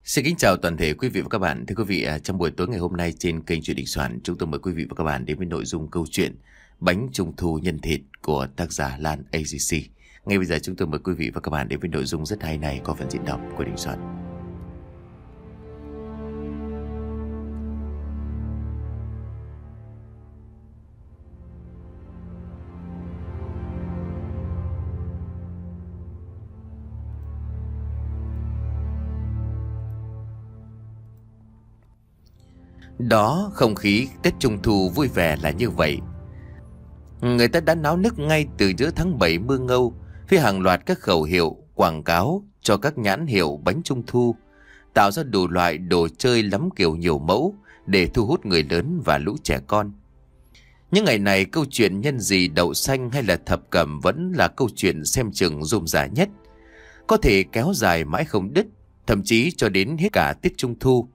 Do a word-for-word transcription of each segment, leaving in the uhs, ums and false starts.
Xin kính chào toàn thể quý vị và các bạn. Thưa quý vị, à, trong buổi tối ngày hôm nay trên kênh Chuyện Đình Soạn, chúng tôi mời quý vị và các bạn đến với nội dung câu chuyện Bánh Trung Thu Nhân Thịt của tác giả Lan a giê xê. Ngay bây giờ chúng tôi mời quý vị và các bạn đến với nội dung rất hay này qua phần diễn đọc của Đình Soạn. Đó, không khí Tết Trung Thu vui vẻ là như vậy. Người ta đã náo nức ngay từ giữa tháng bảy mưa ngâu với hàng loạt các khẩu hiệu, quảng cáo cho các nhãn hiệu bánh Trung Thu, tạo ra đủ loại đồ chơi lắm kiểu nhiều mẫu để thu hút người lớn và lũ trẻ con. Những ngày này, câu chuyện nhân gì đậu xanh hay là thập cẩm vẫn là câu chuyện xem chừng rôm rả nhất, có thể kéo dài mãi không đứt, thậm chí cho đến hết cả Tết Trung Thu.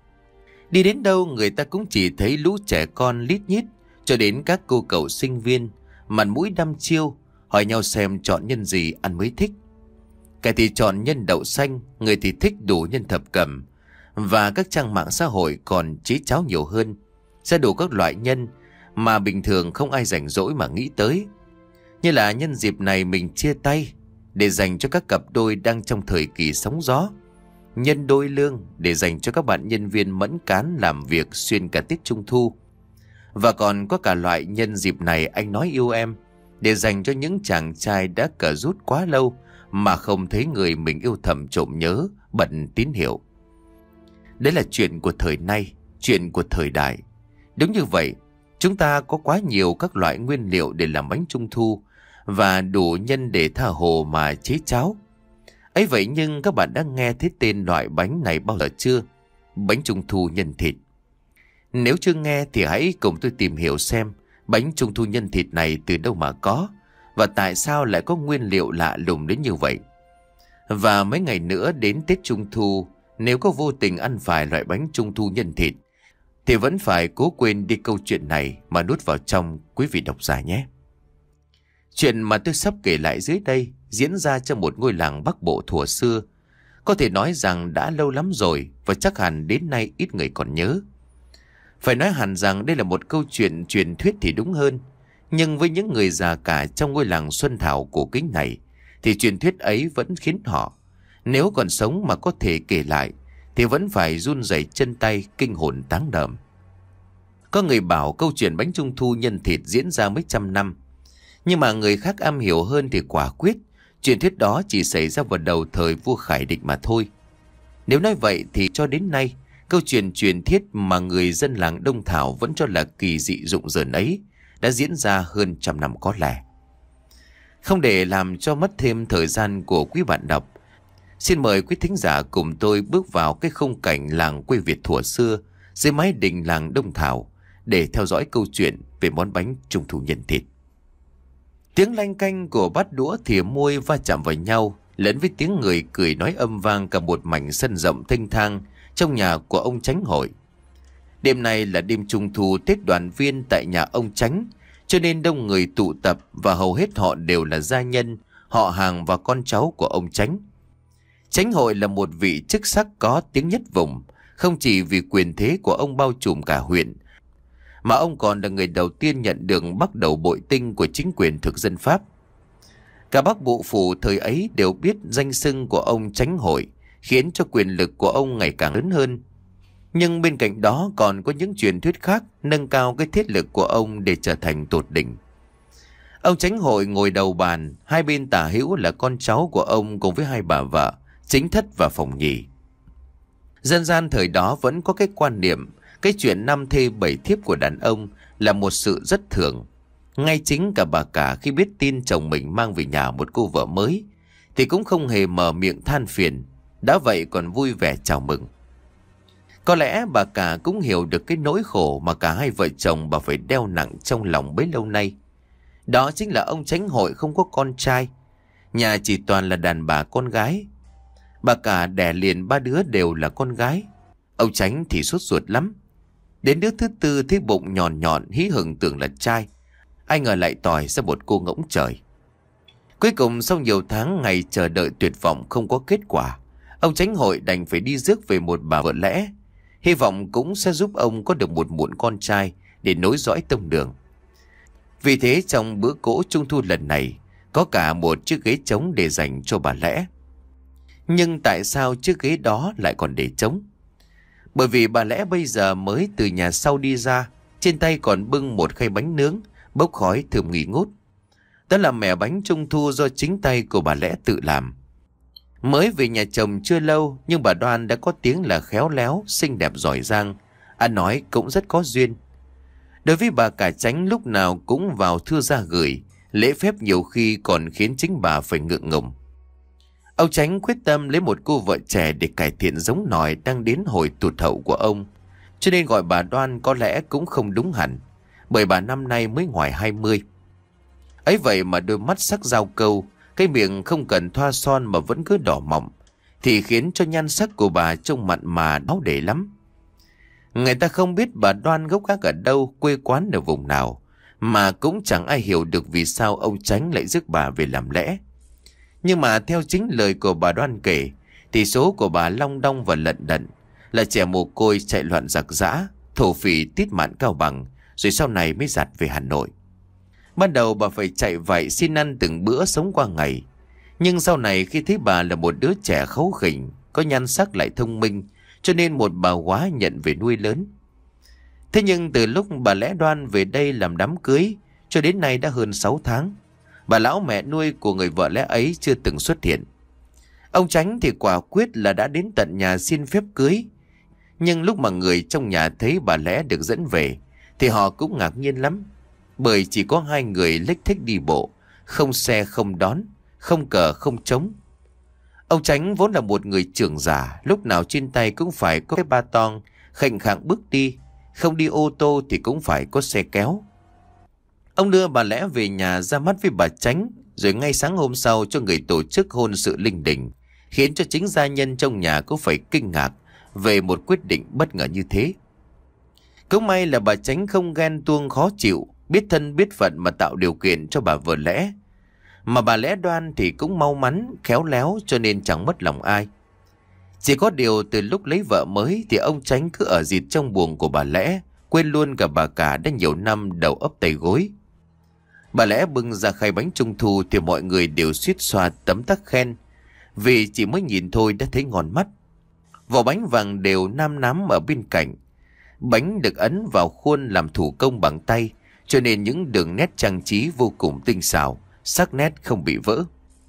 Đi đến đâu người ta cũng chỉ thấy lũ trẻ con lít nhít, cho đến các cô cậu sinh viên mặt mũi đăm chiêu hỏi nhau xem chọn nhân gì ăn mới thích. Kẻ thì chọn nhân đậu xanh, người thì thích đủ nhân thập cẩm, và các trang mạng xã hội còn chế cháo nhiều hơn, ra đủ các loại nhân mà bình thường không ai rảnh rỗi mà nghĩ tới. Như là nhân dịp này mình chia tay để dành cho các cặp đôi đang trong thời kỳ sóng gió, nhân đôi lương để dành cho các bạn nhân viên mẫn cán làm việc xuyên cả Tết Trung Thu. Và còn có cả loại nhân dịp này anh nói yêu em để dành cho những chàng trai đã cờ rút quá lâu mà không thấy người mình yêu thầm trộm nhớ, bận tín hiệu. Đấy là chuyện của thời nay, chuyện của thời đại. Đúng như vậy, chúng ta có quá nhiều các loại nguyên liệu để làm bánh Trung Thu và đủ nhân để tha hồ mà chế cháo. Ấy vậy nhưng các bạn đã nghe thấy tên loại bánh này bao giờ chưa? Bánh Trung Thu nhân thịt. Nếu chưa nghe thì hãy cùng tôi tìm hiểu xem bánh Trung Thu nhân thịt này từ đâu mà có, và tại sao lại có nguyên liệu lạ lùng đến như vậy. Và mấy ngày nữa đến Tết Trung Thu, nếu có vô tình ăn phải loại bánh Trung Thu nhân thịt thì vẫn phải cố quên đi câu chuyện này mà nuốt vào trong quý vị độc giả nhé. Chuyện mà tôi sắp kể lại dưới đây diễn ra trong một ngôi làng Bắc Bộ thuở xưa. Có thể nói rằng đã lâu lắm rồi và chắc hẳn đến nay ít người còn nhớ. Phải nói hẳn rằng đây là một câu chuyện truyền thuyết thì đúng hơn. Nhưng với những người già cả trong ngôi làng Xuân Thảo cổ kính này thì truyền thuyết ấy vẫn khiến họ, nếu còn sống mà có thể kể lại, thì vẫn phải run rẩy chân tay, kinh hồn táng đờm. Có người bảo câu chuyện bánh Trung Thu nhân thịt diễn ra mấy trăm năm, nhưng mà người khác am hiểu hơn thì quả quyết truyền thuyết đó chỉ xảy ra vào đầu thời vua Khải Định mà thôi. Nếu nói vậy thì cho đến nay, câu chuyện truyền thuyết mà người dân làng Đông Thảo vẫn cho là kỳ dị rụng rợn ấy đã diễn ra hơn trăm năm có lẽ. Không để làm cho mất thêm thời gian của quý bạn đọc, xin mời quý thính giả cùng tôi bước vào cái khung cảnh làng quê Việt thuở xưa dưới mái đình làng Đông Thảo để theo dõi câu chuyện về món bánh Trung Thu nhân thịt. Tiếng lanh canh của bát đũa thìa muôi va chạm vào nhau, lẫn với tiếng người cười nói âm vang cả một mảnh sân rộng thênh thang trong nhà của ông Chánh Hội. Đêm này là đêm Trung Thu Tết đoàn viên tại nhà ông Chánh, cho nên đông người tụ tập và hầu hết họ đều là gia nhân, họ hàng và con cháu của ông Chánh. Chánh Hội là một vị chức sắc có tiếng nhất vùng, không chỉ vì quyền thế của ông bao trùm cả huyện, mà ông còn là người đầu tiên nhận được bắt đầu bội tinh của chính quyền thực dân Pháp. Cả Bắc Bộ Phủ thời ấy đều biết danh xưng của ông Chánh Hội, khiến cho quyền lực của ông ngày càng lớn hơn. Nhưng bên cạnh đó còn có những truyền thuyết khác nâng cao cái thế lực của ông để trở thành tột đỉnh. Ông Chánh Hội ngồi đầu bàn, hai bên tả hữu là con cháu của ông cùng với hai bà vợ, Chính Thất và Phùng Nhì. Dân gian thời đó vẫn có cái quan niệm cái chuyện năm thê bảy thiếp của đàn ông là một sự rất thường. Ngay chính cả bà cả khi biết tin chồng mình mang về nhà một cô vợ mới thì cũng không hề mở miệng than phiền, đã vậy còn vui vẻ chào mừng. Có lẽ bà cả cũng hiểu được cái nỗi khổ mà cả hai vợ chồng bà phải đeo nặng trong lòng bấy lâu nay. Đó chính là ông Chánh Hội không có con trai, nhà chỉ toàn là đàn bà con gái. Bà cả đẻ liền ba đứa đều là con gái. Ông Chánh thì sốt ruột lắm. Đến đứa thứ tư thấy bụng nhọn nhọn hí hửng tưởng là trai, ai ngờ lại tỏi ra một cô ngỗng trời. Cuối cùng sau nhiều tháng ngày chờ đợi tuyệt vọng không có kết quả, Ông Chánh hội đành phải đi rước về một bà vợ lẽ, hy vọng cũng sẽ giúp ông có được một muộn con trai để nối dõi tông đường. Vì thế trong bữa cỗ trung thu lần này có cả một chiếc ghế trống để dành cho bà lẽ. Nhưng tại sao chiếc ghế đó lại còn để trống? Bởi vì bà lẽ bây giờ mới từ nhà sau đi ra, trên tay còn bưng một khay bánh nướng bốc khói thơm nghi ngút. Đó là mẻ bánh trung thu do chính tay của bà lẽ tự làm. Mới về nhà chồng chưa lâu, nhưng bà Đoan đã có tiếng là khéo léo, xinh đẹp giỏi giang, ăn nói cũng rất có duyên. Đối với bà cả Chánh lúc nào cũng vào thư ra gửi, lễ phép nhiều khi còn khiến chính bà phải ngượng ngùng. Ông Chánh quyết tâm lấy một cô vợ trẻ để cải thiện giống nòi đang đến hồi tụt hậu của ông, cho nên gọi bà Đoan có lẽ cũng không đúng hẳn, bởi bà năm nay mới ngoài hai mươi. Ấy vậy mà đôi mắt sắc dao câu, cái miệng không cần thoa son mà vẫn cứ đỏ mọng, thì khiến cho nhan sắc của bà trông mặn mà đáo để lắm. Người ta không biết bà Đoan gốc gác ở đâu, quê quán ở vùng nào, mà cũng chẳng ai hiểu được vì sao ông Chánh lại rước bà về làm lẽ. Nhưng mà theo chính lời của bà Đoan kể, thì số của bà long đong và lận đận, là trẻ mồ côi chạy loạn giặc giã, thổ phỉ tít mạn Cao Bằng, rồi sau này mới giặt về Hà Nội. Ban đầu bà phải chạy vậy xin ăn từng bữa sống qua ngày. Nhưng sau này khi thấy bà là một đứa trẻ kháu khỉnh, có nhan sắc lại thông minh, cho nên một bà quá nhận về nuôi lớn. Thế nhưng từ lúc bà lẽ Đoan về đây làm đám cưới cho đến nay đã hơn sáu tháng, bà lão mẹ nuôi của người vợ lẽ ấy chưa từng xuất hiện. Ông Chánh thì quả quyết là đã đến tận nhà xin phép cưới. Nhưng lúc mà người trong nhà thấy bà lẽ được dẫn về thì họ cũng ngạc nhiên lắm, bởi chỉ có hai người lếch thếch đi bộ, không xe không đón, không cờ không trống. Ông Chánh vốn là một người trưởng giả, lúc nào trên tay cũng phải có cái ba tong, khệnh khạng bước đi, không đi ô tô thì cũng phải có xe kéo. Ông đưa bà lẽ về nhà ra mắt với bà Chánh, rồi ngay sáng hôm sau cho người tổ chức hôn sự linh đình, khiến cho chính gia nhân trong nhà cũng phải kinh ngạc về một quyết định bất ngờ như thế. Cũng may là bà Chánh không ghen tuông khó chịu, biết thân biết phận mà tạo điều kiện cho bà vợ lẽ. Mà bà lẽ Đoan thì cũng mau mắn, khéo léo cho nên chẳng mất lòng ai. Chỉ có điều từ lúc lấy vợ mới thì ông Chánh cứ ở dịt trong buồng của bà lẽ, quên luôn cả bà cả đã nhiều năm đầu ấp tay gối. Bà lẽ bưng ra khay bánh trung thu thì mọi người đều suýt xoa tấm tắc khen, vì chỉ mới nhìn thôi đã thấy ngon mắt. Vỏ bánh vàng đều nam nám ở bên cạnh. Bánh được ấn vào khuôn làm thủ công bằng tay, cho nên những đường nét trang trí vô cùng tinh xảo, sắc nét không bị vỡ.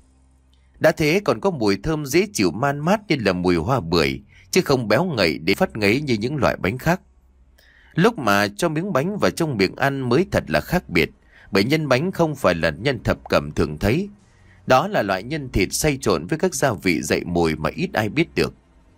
Đã thế còn có mùi thơm dễ chịu man mát như là mùi hoa bưởi, chứ không béo ngậy để phát ngấy như những loại bánh khác. Lúc mà cho miếng bánh vào trong miệng ăn mới thật là khác biệt, bởi nhân bánh không phải là nhân thập cẩm thường thấy. Đó là loại nhân thịt xay trộn với các gia vị dậy mùi mà ít ai biết được.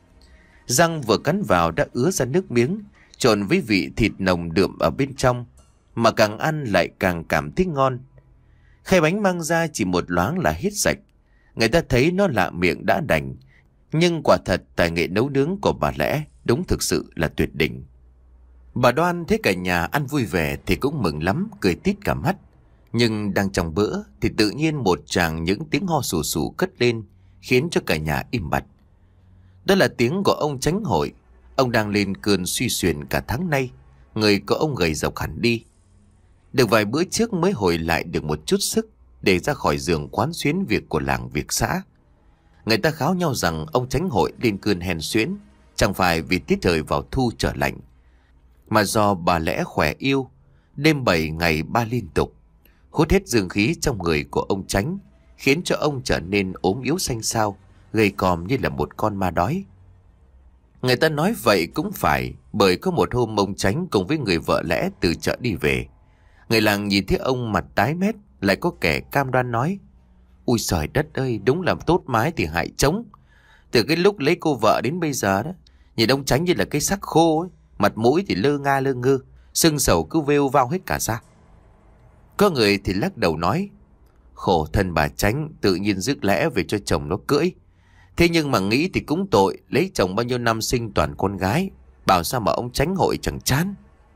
Răng vừa cắn vào đã ứa ra nước miếng, trộn với vị thịt nồng đượm ở bên trong, mà càng ăn lại càng cảm thấy ngon. Khay bánh mang ra chỉ một loáng là hết sạch. Người ta thấy nó lạ miệng đã đành, nhưng quả thật tài nghệ nấu nướng của bà lẽ đúng thực sự là tuyệt đỉnh. Bà Đoan thấy cả nhà ăn vui vẻ thì cũng mừng lắm, cười tít cả mắt. Nhưng đang trong bữa thì tự nhiên một tràng những tiếng ho sù sù cất lên, khiến cho cả nhà im bặt. Đó là tiếng của ông Chánh hội. Ông đang lên cơn suy xuyển cả tháng nay, người của ông gầy rộc hẳn đi. Được vài bữa trước mới hồi lại được một chút sức để ra khỏi giường quán xuyến việc của làng việc xã. Người ta kháo nhau rằng ông Chánh hội lên cơn hèn xuyễn chẳng phải vì tiết trời vào thu trở lạnh, mà do bà lẽ khỏe yêu, đêm bảy ngày ba liên tục, hút hết dương khí trong người của ông Chánh, khiến cho ông trở nên ốm yếu xanh xao, gầy còm như là một con ma đói. Người ta nói vậy cũng phải, bởi có một hôm ông Chánh cùng với người vợ lẽ từ chợ đi về. Người làng nhìn thấy ông mặt tái mét, lại có kẻ cam đoan nói: "Ui trời đất ơi, đúng là tốt mái thì hại trống. Từ cái lúc lấy cô vợ đến bây giờ đó, nhìn ông Chánh như là cái xác khô ấy, mặt mũi thì lơ nga lơ ngơ, sưng sầu cứ vêu vao hết cả ra." Có người thì lắc đầu nói: "Khổ thân bà Chánh, tự nhiên rước lẽ về cho chồng nó cưỡi. Thế nhưng mà nghĩ thì cũng tội, lấy chồng bao nhiêu năm sinh toàn con gái, bảo sao mà ông Chánh hội chẳng chán."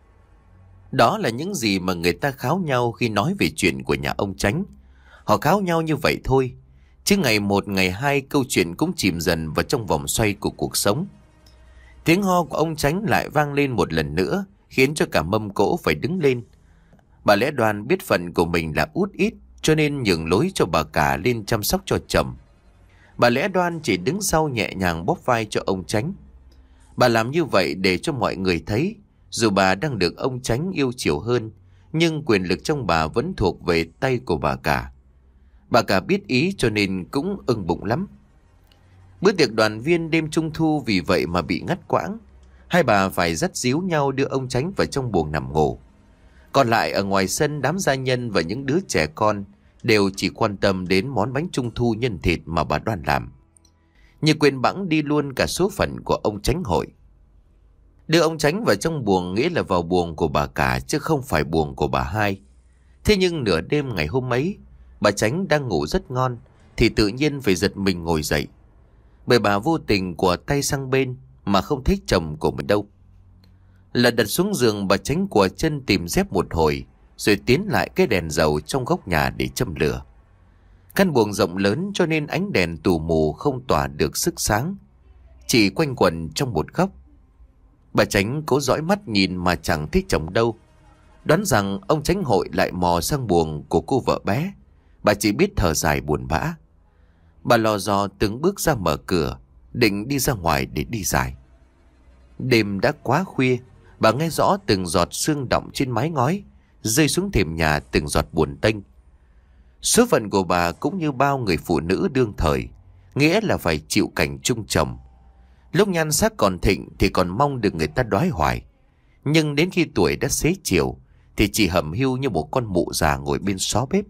Đó là những gì mà người ta kháo nhau khi nói về chuyện của nhà ông Chánh. Họ kháo nhau như vậy thôi, Chứ ngày một ngày hai câu chuyện cũng chìm dần vào trong vòng xoay của cuộc sống. Tiếng ho của ông Chánh lại vang lên một lần nữa, khiến cho cả mâm cỗ phải đứng lên. Bà Lẽ Đoan biết phận của mình là út ít, cho nên nhường lối cho bà cả lên chăm sóc cho chồng. Bà Lẽ Đoan chỉ đứng sau nhẹ nhàng bóp vai cho ông Chánh. Bà làm như vậy để cho mọi người thấy, dù bà đang được ông Chánh yêu chiều hơn, nhưng quyền lực trong bà vẫn thuộc về tay của bà cả. Bà cả biết ý cho nên cũng ưng bụng lắm. Bữa tiệc đoàn viên đêm trung thu vì vậy mà bị ngắt quãng. Hai bà phải dắt díu nhau đưa ông Chánh vào trong buồng nằm ngủ. Còn lại ở ngoài sân, đám gia nhân và những đứa trẻ con đều chỉ quan tâm đến món bánh trung thu nhân thịt mà bà Đoan làm, như quên bẵng đi luôn cả số phận của ông Chánh hội. Đưa ông Chánh vào trong buồng nghĩa là vào buồng của bà cả, chứ không phải buồng của bà hai. Thế nhưng nửa đêm ngày hôm ấy, bà Chánh đang ngủ rất ngon thì tự nhiên phải giật mình ngồi dậy, bởi bà vô tình của tay sang bên mà không thấy chồng của mình đâu. Lật đặt xuống giường, bà Chánh của chân tìm dép một hồi, rồi tiến lại cái đèn dầu trong góc nhà để châm lửa. Căn buồng rộng lớn cho nên ánh đèn tù mù không tỏa được sức sáng, chỉ quanh quẩn trong một góc. Bà Chánh cố dõi mắt nhìn mà chẳng thấy chồng đâu. Đoán rằng ông Chánh hội lại mò sang buồng của cô vợ bé. Bà chỉ biết thở dài buồn bã. Bà lò dò từng bước ra mở cửa, định đi ra ngoài để đi giải. Đêm đã quá khuya, bà nghe rõ từng giọt sương đọng trên mái ngói rơi xuống thềm nhà, từng giọt buồn tênh. Số phận của bà cũng như bao người phụ nữ đương thời, nghĩa là phải chịu cảnh chung chồng. Lúc nhan sắc còn thịnh thì còn mong được người ta đoái hoài, nhưng đến khi tuổi đã xế chiều thì chỉ hầm hưu như một con mụ già ngồi bên xó bếp.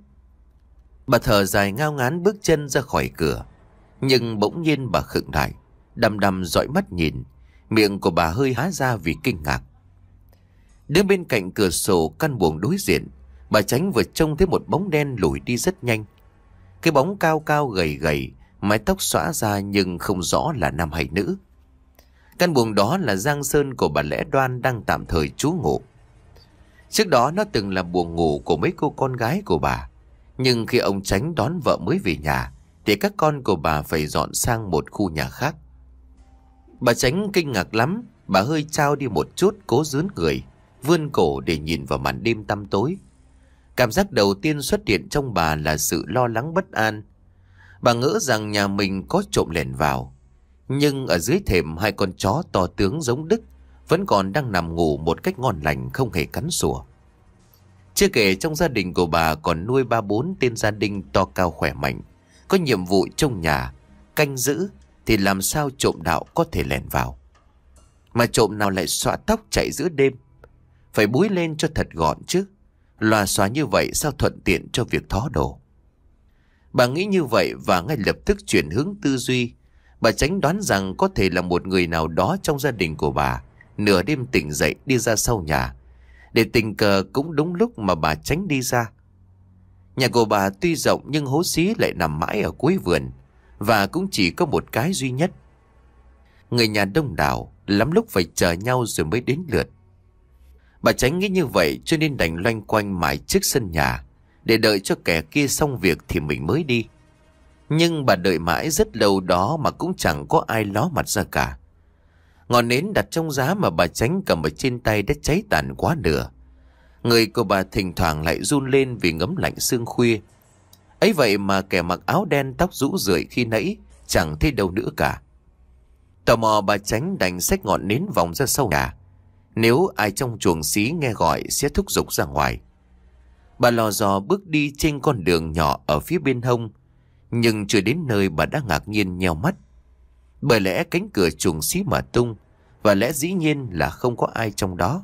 Bà thở dài ngao ngán bước chân ra khỏi cửa, nhưng bỗng nhiên bà khựng lại, đăm đăm dõi mắt nhìn, miệng của bà hơi há ra vì kinh ngạc. Đứng bên cạnh cửa sổ căn buồng đối diện, bà Chánh vừa trông thấy một bóng đen lủi đi rất nhanh. Cái bóng cao cao gầy gầy, mái tóc xõa ra nhưng không rõ là nam hay nữ. Căn buồng đó là giang sơn của bà Lẽ Đoan đang tạm thời trú ngụ. Trước đó nó từng là buồng ngủ của mấy cô con gái của bà, nhưng khi ông Chánh đón vợ mới về nhà thì các con của bà phải dọn sang một khu nhà khác. Bà Chánh kinh ngạc lắm, bà hơi trao đi một chút, cố dướn người, vươn cổ để nhìn vào màn đêm tăm tối. Cảm giác đầu tiên xuất hiện trong bà là sự lo lắng bất an. Bà ngỡ rằng nhà mình có trộm lẻn vào, nhưng ở dưới thềm hai con chó to tướng giống Đức vẫn còn đang nằm ngủ một cách ngon lành, không hề cắn sủa. Chưa kể trong gia đình của bà còn nuôi ba bốn tên gia đình to cao khỏe mạnh, có nhiệm vụ trong nhà canh giữ, thì làm sao trộm đạo có thể lẻn vào. Mà trộm nào lại xõa tóc chạy giữa đêm, phải búi lên cho thật gọn chứ. Lòa xóa như vậy sao thuận tiện cho việc thó đồ. Bà nghĩ như vậy và ngay lập tức chuyển hướng tư duy. Bà Chánh đoán rằng có thể là một người nào đó trong gia đình của bà nửa đêm tỉnh dậy đi ra sau nhà, để tình cờ cũng đúng lúc mà bà Chánh đi ra. Nhà của bà tuy rộng nhưng hố xí lại nằm mãi ở cuối vườn, và cũng chỉ có một cái duy nhất. Người nhà đông đảo, lắm lúc phải chờ nhau rồi mới đến lượt. Bà Chánh nghĩ như vậy cho nên đành loanh quanh mãi trước sân nhà, để đợi cho kẻ kia xong việc thì mình mới đi. Nhưng bà đợi mãi rất lâu đó mà cũng chẳng có ai ló mặt ra cả. Ngọn nến đặt trong giá mà bà Chánh cầm ở trên tay đã cháy tàn quá nửa. Người của bà thỉnh thoảng lại run lên vì ngấm lạnh sương khuya. Ấy vậy mà kẻ mặc áo đen tóc rũ rượi khi nãy chẳng thấy đâu nữa cả. Tò mò, bà Chánh đành xách ngọn nến vòng ra sau nhà. Nếu ai trong chuồng xí nghe gọi sẽ thúc giục ra ngoài. Bà lò dò bước đi trên con đường nhỏ ở phía bên hông, nhưng chưa đến nơi bà đã ngạc nhiên nheo mắt. Bởi lẽ cánh cửa chuồng xí mở tung, và lẽ dĩ nhiên là không có ai trong đó.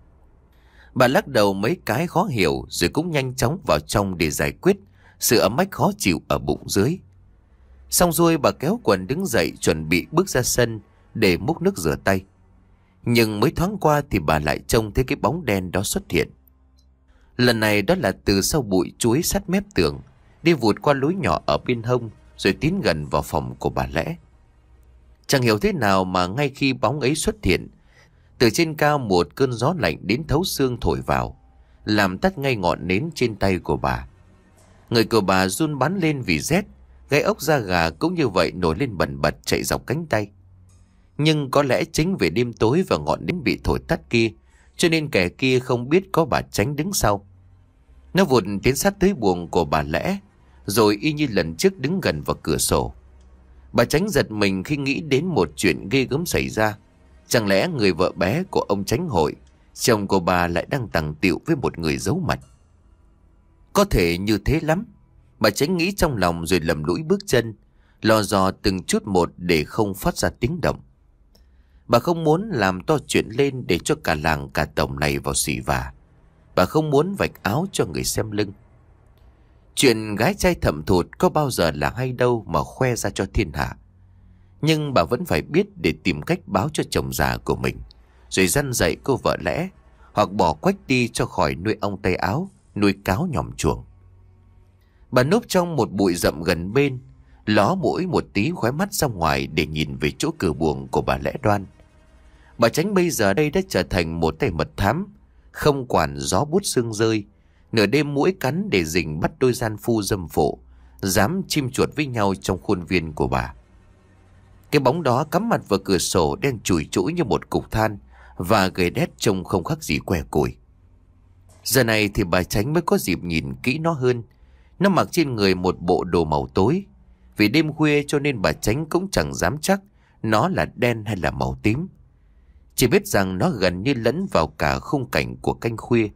Bà lắc đầu mấy cái khó hiểu rồi cũng nhanh chóng vào trong để giải quyết sự ấm ách khó chịu ở bụng dưới. Xong xuôi, bà kéo quần đứng dậy chuẩn bị bước ra sân để múc nước rửa tay. Nhưng mới thoáng qua thì bà lại trông thấy cái bóng đen đó xuất hiện. Lần này đó là từ sau bụi chuối sát mép tường, đi vụt qua lối nhỏ ở bên hông rồi tiến gần vào phòng của bà Lẽ. Chẳng hiểu thế nào mà ngay khi bóng ấy xuất hiện, từ trên cao một cơn gió lạnh đến thấu xương thổi vào, làm tắt ngay ngọn nến trên tay của bà. Người của bà run bắn lên vì rét, gáy ốc da gà cũng như vậy nổi lên bần bật chạy dọc cánh tay. Nhưng có lẽ chính vì đêm tối và ngọn nến bị thổi tắt kia, cho nên kẻ kia không biết có bà Chánh đứng sau. Nó vụt tiến sát tới buồng của bà Lẽ, rồi y như lần trước đứng gần vào cửa sổ. Bà Chánh giật mình khi nghĩ đến một chuyện ghê gớm xảy ra. Chẳng lẽ người vợ bé của ông Chánh hội, chồng của bà lại đang tằng tiệu với một người giấu mặt? Có thể như thế lắm. Bà Chánh nghĩ trong lòng rồi lầm lũi bước chân, lò dò từng chút một để không phát ra tiếng động. Bà không muốn làm to chuyện lên để cho cả làng cả tổng này vào xỉ vả. Bà không muốn vạch áo cho người xem lưng. Chuyện gái trai thậm thụt có bao giờ là hay đâu mà khoe ra cho thiên hạ. Nhưng bà vẫn phải biết để tìm cách báo cho chồng già của mình, rồi dăn dạy cô vợ Lẽ, hoặc bỏ quách đi cho khỏi nuôi ong tay áo, nuôi cáo nhòm chuồng. Bà núp trong một bụi rậm gần bên, ló mũi một tí khóe mắt ra ngoài để nhìn về chỗ cửa buồng của bà Lẽ Đoan. Bà Chánh bây giờ đây đã trở thành một tay mật thám, không quản gió bút sương rơi, nửa đêm muỗi cắn để rình bắt đôi gian phu dâm phụ, dám chim chuột với nhau trong khuôn viên của bà. Cái bóng đó cắm mặt vào cửa sổ đen chùi chũi như một cục than, và gầy đét trông không khác gì que củi. Giờ này thì bà Chánh mới có dịp nhìn kỹ nó hơn. Nó mặc trên người một bộ đồ màu tối. Vì đêm khuya cho nên bà Chánh cũng chẳng dám chắc nó là đen hay là màu tím. Chỉ biết rằng nó gần như lẫn vào cả khung cảnh của canh khuya.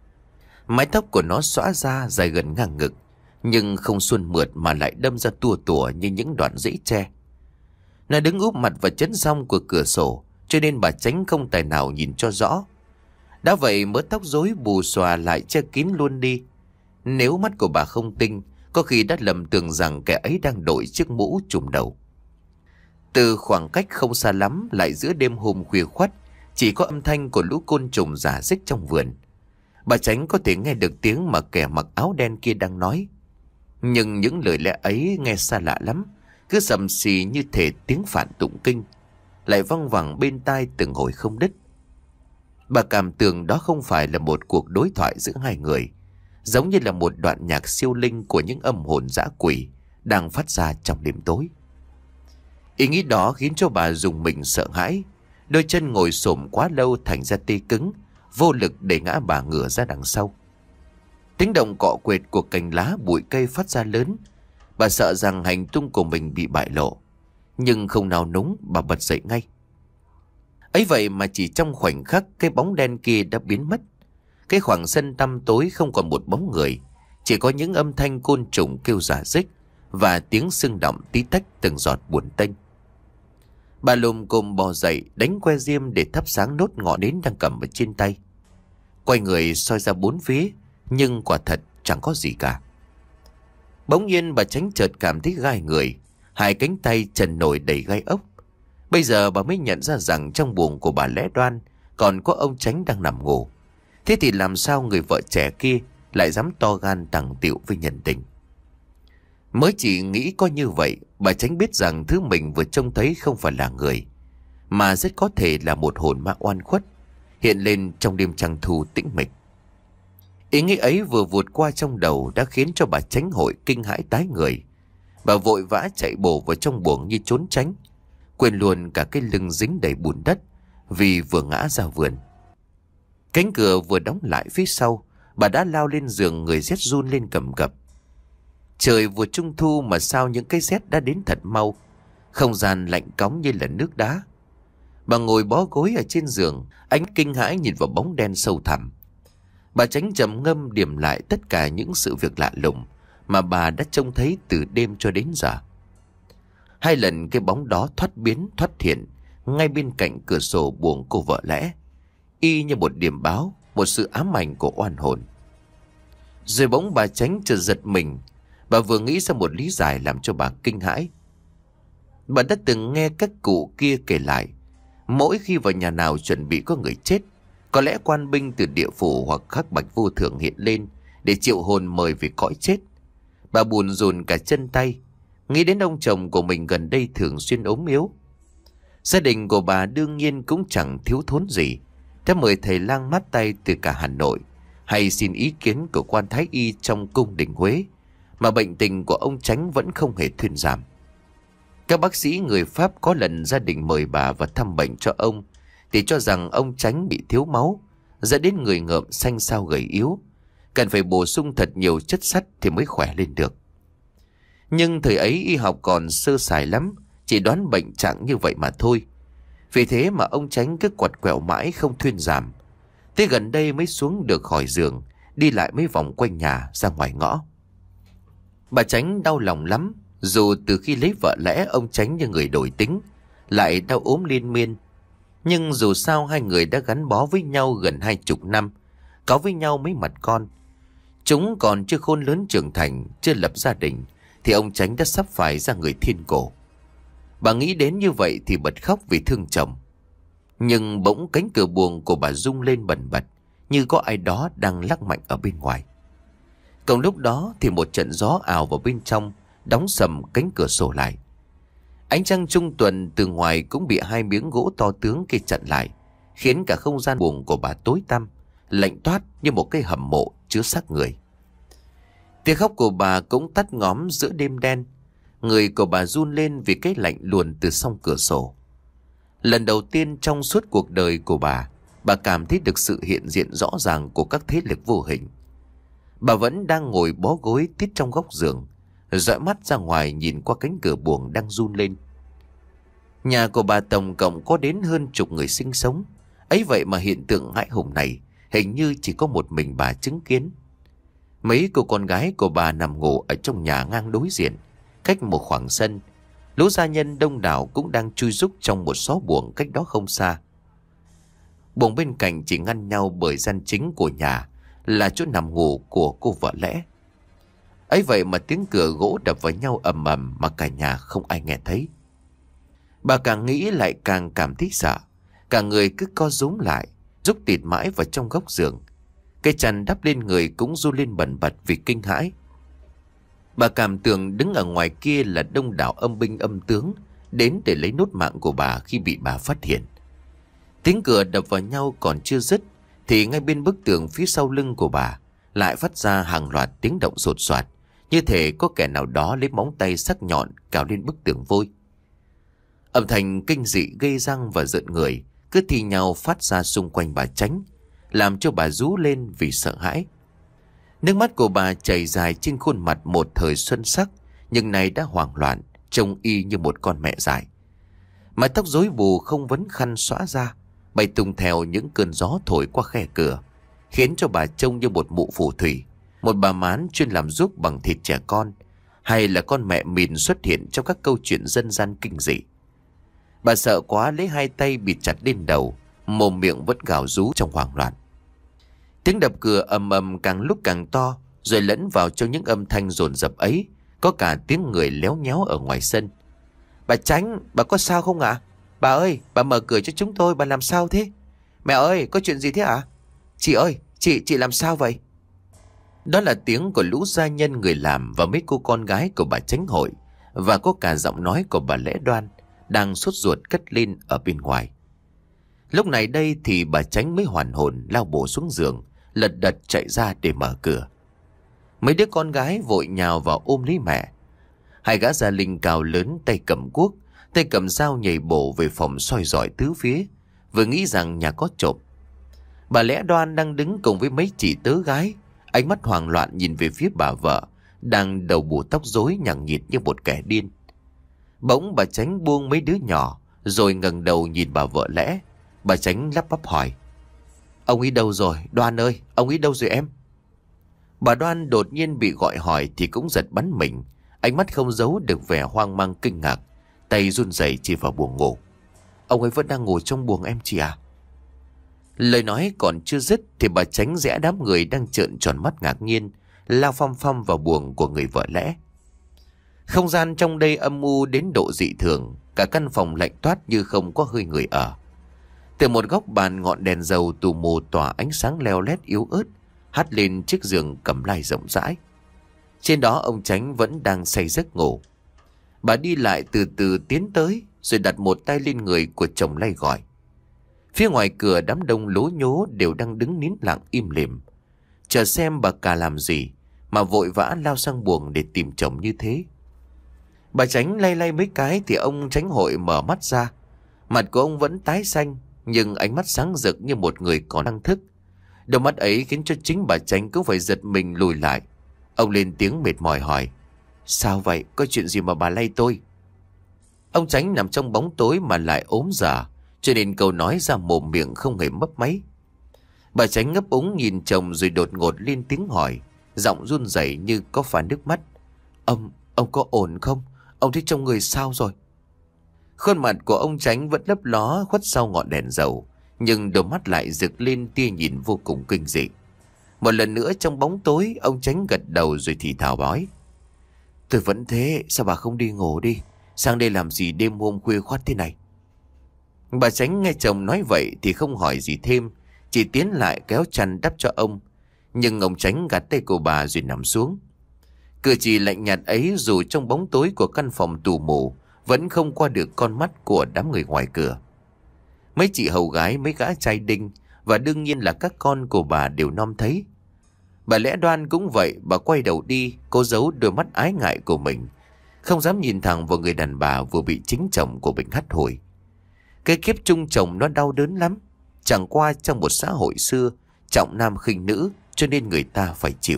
Mái tóc của nó xõa ra dài gần ngang ngực, nhưng không suôn mượt mà lại đâm ra tua tủa như những đoạn rễ tre. Nó đứng úp mặt vào chắn song của cửa sổ, cho nên bà Chánh không tài nào nhìn cho rõ. Đã vậy mớ tóc rối bù xòa lại che kín luôn đi. Nếu mắt của bà không tinh, có khi đã lầm tưởng rằng kẻ ấy đang đội chiếc mũ trùm đầu. Từ khoảng cách không xa lắm, lại giữa đêm hôm khuya khoắt, chỉ có âm thanh của lũ côn trùng rả rích trong vườn. Bà Chánh có thể nghe được tiếng mà kẻ mặc áo đen kia đang nói. Nhưng những lời lẽ ấy nghe xa lạ lắm, cứ sầm xì như thể tiếng phản tụng kinh, lại văng vẳng bên tai từng hồi không đứt. Bà cảm tưởng đó không phải là một cuộc đối thoại giữa hai người, giống như là một đoạn nhạc siêu linh của những âm hồn dã quỷ đang phát ra trong đêm tối. Ý nghĩ đó khiến cho bà rùng mình sợ hãi, đôi chân ngồi xổm quá lâu thành ra tê cứng, vô lực để ngã bà ngửa ra đằng sau. Tiếng động cọ quệt của cành lá bụi cây phát ra lớn. Bà sợ rằng hành tung của mình bị bại lộ, nhưng không nào núng, bà bật dậy ngay. Ấy vậy mà chỉ trong khoảnh khắc, cái bóng đen kia đã biến mất. Cái khoảng sân tăm tối không còn một bóng người, chỉ có những âm thanh côn trùng kêu rả rích và tiếng sưng động tí tách từng giọt buồn tênh. Bà lùm cồm bò dậy, đánh que diêm để thắp sáng nốt ngọn nến đang cầm ở trên tay. Quay người soi ra bốn phía, nhưng quả thật chẳng có gì cả. Bỗng nhiên bà Chánh chợt cảm thấy gai người, hai cánh tay trần nổi đầy gai ốc. Bây giờ bà mới nhận ra rằng trong buồng của bà Lẽ Đoan còn có ông Chánh đang nằm ngủ. Thế thì làm sao người vợ trẻ kia lại dám to gan tằng tiệu với nhân tình? Mới chỉ nghĩ có như vậy, bà Chánh biết rằng thứ mình vừa trông thấy không phải là người, mà rất có thể là một hồn ma oan khuất hiện lên trong đêm trăng thu tĩnh mịch. Ý nghĩ ấy vừa vụt qua trong đầu đã khiến cho bà Chánh hội kinh hãi tái người. Bà vội vã chạy bổ vào trong buồng như trốn tránh, quên luôn cả cái lưng dính đầy bùn đất vì vừa ngã ra vườn. Cánh cửa vừa đóng lại phía sau, bà đã lao lên giường, người rét run lên cầm cập. Trời vừa trung thu mà sao những cái rét đã đến thật mau. Không gian lạnh cóng như là nước đá. Bà ngồi bó gối ở trên giường, ánh kinh hãi nhìn vào bóng đen sâu thẳm. Bà Chánh trầm ngâm điểm lại tất cả những sự việc lạ lùng mà bà đã trông thấy từ đêm cho đến giờ. Hai lần cái bóng đó thoát biến thoát hiện ngay bên cạnh cửa sổ buồng cô vợ Lẽ, y như một điểm báo, một sự ám ảnh của oan hồn. Rồi bỗng bà Chánh chợt giật mình. Bà vừa nghĩ ra một lý giải làm cho bà kinh hãi. Bà đã từng nghe các cụ kia kể lại, mỗi khi vào nhà nào chuẩn bị có người chết, có lẽ quan binh từ địa phủ hoặc khắc bạch vô thường hiện lên để triệu hồn mời về cõi chết. Bà buồn rùn cả chân tay, nghĩ đến ông chồng của mình gần đây thường xuyên ốm yếu. Gia đình của bà đương nhiên cũng chẳng thiếu thốn gì, đã mời thầy lang mát tay từ cả Hà Nội, hay xin ý kiến của quan thái y trong cung đình Huế, mà bệnh tình của ông Chánh vẫn không hề thuyên giảm. Các bác sĩ người Pháp có lần gia đình mời bà và thăm bệnh cho ông thì cho rằng ông Chánh bị thiếu máu, dẫn đến người ngợm xanh xao gầy yếu, cần phải bổ sung thật nhiều chất sắt thì mới khỏe lên được. Nhưng thời ấy y học còn sơ sài lắm, chỉ đoán bệnh trạng như vậy mà thôi. Vì thế mà ông Chánh cứ quặt quẹo mãi không thuyên giảm. Tới gần đây mới xuống được khỏi giường, đi lại mấy vòng quanh nhà ra ngoài ngõ. Bà Chánh đau lòng lắm, dù từ khi lấy vợ lẽ ông Chánh như người đổi tính, lại đau ốm liên miên. Nhưng dù sao hai người đã gắn bó với nhau gần hai chục năm, có với nhau mấy mặt con. Chúng còn chưa khôn lớn trưởng thành, chưa lập gia đình, thì ông Chánh đã sắp phải ra người thiên cổ. Bà nghĩ đến như vậy thì bật khóc vì thương chồng. Nhưng bỗng cánh cửa buồng của bà rung lên bần bật, như có ai đó đang lắc mạnh ở bên ngoài. Cùng lúc đó thì một trận gió ào vào bên trong, đóng sầm cánh cửa sổ lại. Ánh trăng trung tuần từ ngoài cũng bị hai miếng gỗ to tướng kia chặn lại, khiến cả không gian buồng của bà tối tăm, lạnh toát như một cái hầm mộ chứa xác người. Tiếng khóc của bà cũng tắt ngóm giữa đêm đen. Người của bà run lên vì cái lạnh luồn từ song cửa sổ. Lần đầu tiên trong suốt cuộc đời của bà, bà cảm thấy được sự hiện diện rõ ràng của các thế lực vô hình. Bà vẫn đang ngồi bó gối tít trong góc giường, dõi mắt ra ngoài nhìn qua cánh cửa buồng đang run lên. Nhà của bà tổng cộng có đến hơn chục người sinh sống. Ấy vậy mà hiện tượng hãi hùng này hình như chỉ có một mình bà chứng kiến. Mấy cô con gái của bà nằm ngủ ở trong nhà ngang đối diện, cách một khoảng sân. Lũ gia nhân đông đảo cũng đang chui rúc trong một xó buồng cách đó không xa. Buồng bên cạnh chỉ ngăn nhau bởi gian chính của nhà, là chỗ nằm ngủ của cô vợ lẽ. Ấy vậy mà tiếng cửa gỗ đập vào nhau ầm ầm mà cả nhà không ai nghe thấy. Bà càng nghĩ lại càng cảm thấy sợ. Cả người cứ co rúm lại, rúc tịt mãi vào trong góc giường. Cái chăn đắp lên người cũng run lên bần bật vì kinh hãi. Bà cảm tưởng đứng ở ngoài kia là đông đảo âm binh âm tướng đến để lấy nốt mạng của bà khi bị bà phát hiện. Tiếng cửa đập vào nhau còn chưa dứt thì ngay bên bức tường phía sau lưng của bà lại phát ra hàng loạt tiếng động sột soạt, như thể có kẻ nào đó lấy móng tay sắc nhọn cào lên bức tường vôi. Âm thanh kinh dị gây răng và rợn người cứ thi nhau phát ra xung quanh bà Chánh, làm cho bà rú lên vì sợ hãi. Nước mắt của bà chảy dài trên khuôn mặt một thời xuân sắc, nhưng nay đã hoảng loạn, trông y như một con mẹ dại. Mái tóc rối bù không vấn khăn xõa ra, bay tung theo những cơn gió thổi qua khe cửa, khiến cho bà trông như một mụ phù thủy, một bà mán chuyên làm ruốc bằng thịt trẻ con, hay là con mẹ mìn xuất hiện trong các câu chuyện dân gian kinh dị. Bà sợ quá lấy hai tay bịt chặt lên đầu, mồm miệng vẫn gào rú trong hoảng loạn. Tiếng đập cửa ầm ầm càng lúc càng to, rồi lẫn vào trong những âm thanh dồn dập ấy có cả tiếng người léo nhéo ở ngoài sân. Bà Chánh, bà có sao không ạ? À? Bà ơi, bà mở cửa cho chúng tôi, bà làm sao thế? Mẹ ơi, có chuyện gì thế ạ? À? Chị ơi, chị, chị làm sao vậy? Đó là tiếng của lũ gia nhân người làm và mấy cô con gái của bà Chánh hội, và có cả giọng nói của bà Lẽ Đoan đang sốt ruột cất lên ở bên ngoài. Lúc này đây thì bà Chánh mới hoàn hồn lao bổ xuống giường, lật đật chạy ra để mở cửa. Mấy đứa con gái vội nhào vào ôm lấy mẹ. Hai gã gia linh cao lớn tay cầm cuốc, tay cầm dao nhảy bổ về phòng soi dọi tứ phía, vừa nghĩ rằng nhà có trộm. Bà Lẽ Đoan đang đứng cùng với mấy chị tớ gái, ánh mắt hoảng loạn nhìn về phía bà vợ đang đầu bù tóc rối nhằng nhịt như một kẻ điên. Bỗng bà Chánh buông mấy đứa nhỏ rồi ngẩng đầu nhìn bà vợ Lẽ. Bà Chánh lắp bắp hỏi: Ông ấy đâu rồi? Đoan ơi, ông ấy đâu rồi em? Bà Đoan đột nhiên bị gọi hỏi thì cũng giật bắn mình, ánh mắt không giấu được vẻ hoang mang kinh ngạc, tay run rẩy chỉ vào buồng ngủ. Ông ấy vẫn đang ngủ trong buồng em chị à? Lời nói còn chưa dứt thì bà Chánh rẽ đám người đang trợn tròn mắt ngạc nhiên, lao phăm phăm vào buồng của người vợ Lẽ. Không gian trong đây âm u đến độ dị thường, cả căn phòng lạnh toát như không có hơi người ở. Từ một góc bàn ngọn đèn dầu tù mù tỏa ánh sáng leo lét yếu ớt, hắt lên chiếc giường cầm lai rộng rãi. Trên đó ông Chánh vẫn đang say giấc ngủ. Bà đi lại từ từ tiến tới, rồi đặt một tay lên người của chồng lay gọi. Phía ngoài cửa đám đông lố nhố đều đang đứng nín lặng im lìm, chờ xem bà cả làm gì mà vội vã lao sang buồng để tìm chồng như thế. Bà Chánh lay lay mấy cái thì ông Chánh Hội mở mắt ra. Mặt của ông vẫn tái xanh, nhưng ánh mắt sáng rực như một người còn đang thức. Đôi mắt ấy khiến cho chính bà Chánh cũng phải giật mình lùi lại. Ông lên tiếng mệt mỏi hỏi: Sao vậy? Có chuyện gì mà bà lay tôi? Ông Chánh nằm trong bóng tối mà lại ốm dở, cho nên câu nói ra mồm miệng không hề mấp máy. Bà Chánh ngấp úng nhìn chồng rồi đột ngột lên tiếng hỏi, giọng run rẩy như có pha nước mắt: Ông, ông có ổn không? Ông thấy trong người sao rồi? Khuôn mặt của ông Chánh vẫn lấp ló khuất sau ngọn đèn dầu, nhưng đôi mắt lại rực lên tia nhìn vô cùng kinh dị. Một lần nữa trong bóng tối, ông Chánh gật đầu rồi thì thào nói: Tôi vẫn thế, sao bà không đi ngủ đi? Sang đây làm gì đêm hôm khuya khoắt thế này? Bà Chánh nghe chồng nói vậy thì không hỏi gì thêm, chỉ tiến lại kéo chăn đắp cho ông. Nhưng ông Chánh gạt tay của bà rồi nằm xuống. Cử chỉ lạnh nhạt ấy dù trong bóng tối của căn phòng tù mù vẫn không qua được con mắt của đám người ngoài cửa. Mấy chị hầu gái, mấy gã trai đinh và đương nhiên là các con của bà đều nom thấy. Bà Lẽ Đoan cũng vậy, bà quay đầu đi, cố giấu đôi mắt ái ngại của mình, không dám nhìn thẳng vào người đàn bà vừa bị chính chồng của mình hắt hủi. Cái kiếp chung chồng nó đau đớn lắm. Chẳng qua trong một xã hội xưa trọng nam khinh nữ, cho nên người ta phải chịu.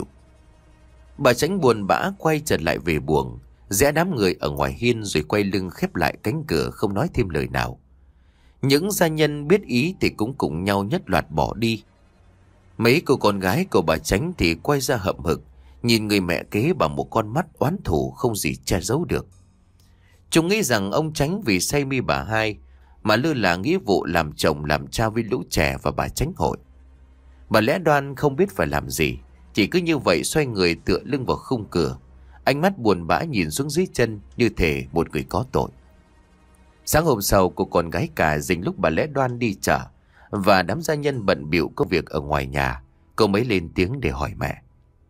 Bà Chánh buồn bã quay trở lại về buồng, rẽ đám người ở ngoài hiên rồi quay lưng khép lại cánh cửa, không nói thêm lời nào. Những gia nhân biết ý thì cũng cùng nhau nhất loạt bỏ đi. Mấy cô con gái của bà Chánh thì quay ra hậm hực, nhìn người mẹ kế bằng một con mắt oán thù không gì che giấu được. Chúng nghĩ rằng ông Chánh vì say mê bà hai mà lơ là nghĩa vụ làm chồng làm cha với lũ trẻ và bà Chánh Hội. Bà Lẽ Đoan không biết phải làm gì, chỉ cứ như vậy xoay người tựa lưng vào khung cửa, ánh mắt buồn bã nhìn xuống dưới chân như thể một người có tội. Sáng hôm sau, cô con gái cả dình lúc bà Lẽ Đoan đi chợ và đám gia nhân bận bịu công việc ở ngoài nhà, cô mới lên tiếng để hỏi mẹ.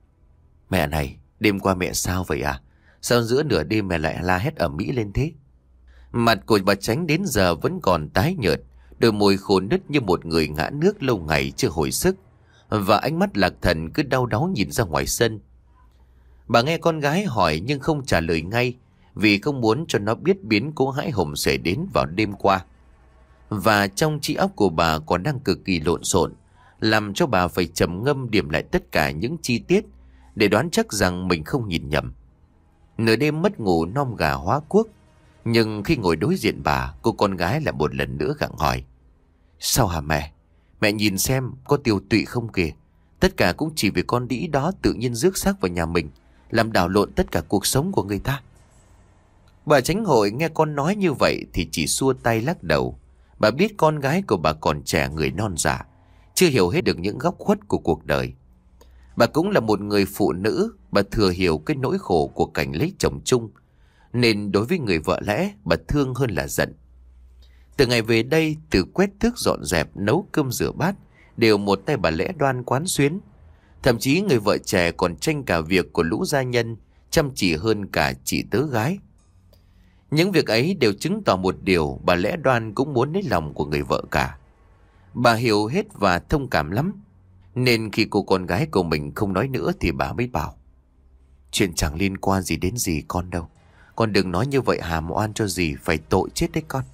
Mẹ này, đêm qua mẹ sao vậy à? Sao giữa nửa đêm mẹ lại la hét ầm ĩ lên thế? Mặt của bà Chánh đến giờ vẫn còn tái nhợt, đôi môi khô nứt như một người ngã nước lâu ngày chưa hồi sức, và ánh mắt lạc thần cứ đau đáu nhìn ra ngoài sân. Bà nghe con gái hỏi nhưng không trả lời ngay, vì không muốn cho nó biết biến cố hãi hùng xảy đến vào đêm qua. Và trong trí óc của bà còn đang cực kỳ lộn xộn, làm cho bà phải trầm ngâm điểm lại tất cả những chi tiết để đoán chắc rằng mình không nhìn nhầm. Nửa đêm mất ngủ nom gà hóa cuốc, nhưng khi ngồi đối diện bà, cô con gái lại một lần nữa gặng hỏi: Sao hả mẹ? Mẹ nhìn xem có tiêu tụy không kìa. Tất cả cũng chỉ vì con đĩ đó tự nhiên rước xác vào nhà mình, làm đảo lộn tất cả cuộc sống của người ta. Bà Chánh Hội nghe con nói như vậy thì chỉ xua tay lắc đầu. Bà biết con gái của bà còn trẻ, người non dạ, chưa hiểu hết được những góc khuất của cuộc đời. Bà cũng là một người phụ nữ, bà thừa hiểu cái nỗi khổ của cảnh lấy chồng chung, nên đối với người vợ lẽ, bà thương hơn là giận. Từ ngày về đây, từ quét tước dọn dẹp, nấu cơm rửa bát đều một tay bà Lẽ Đoan quán xuyến. Thậm chí người vợ trẻ còn tranh cả việc của lũ gia nhân, chăm chỉ hơn cả chị tớ gái. Những việc ấy đều chứng tỏ một điều, bà Lẽ Đoan cũng muốn lấy lòng của người vợ cả. Bà hiểu hết và thông cảm lắm, nên khi cô con gái của mình không nói nữa thì bà mới bảo: Chuyện chẳng liên quan gì đến dì con đâu. Con đừng nói như vậy hàm oan cho dì, phải tội chết đấy con.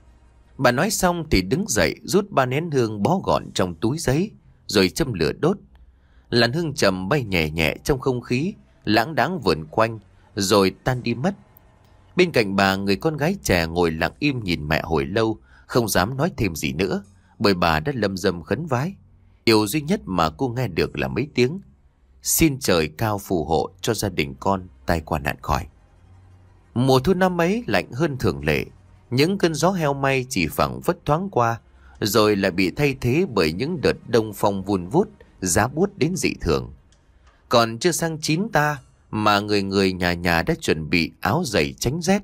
Bà nói xong thì đứng dậy rút ba nén hương bó gọn trong túi giấy, rồi châm lửa đốt. Làn hương trầm bay nhẹ nhẹ trong không khí, lãng đãng vườn quanh, rồi tan đi mất. Bên cạnh bà, người con gái trẻ ngồi lặng im nhìn mẹ hồi lâu, không dám nói thêm gì nữa, bởi bà đã lâm dâm khấn vái. Điều duy nhất mà cô nghe được là mấy tiếng: Xin trời cao phù hộ cho gia đình con tai qua nạn khỏi. Mùa thu năm ấy lạnh hơn thường lệ. Những cơn gió heo may chỉ phẳng phất thoáng qua, rồi lại bị thay thế bởi những đợt đông phong vun vút, giá buốt đến dị thường. Còn chưa sang chín ta mà người người nhà nhà đã chuẩn bị áo dày tránh rét.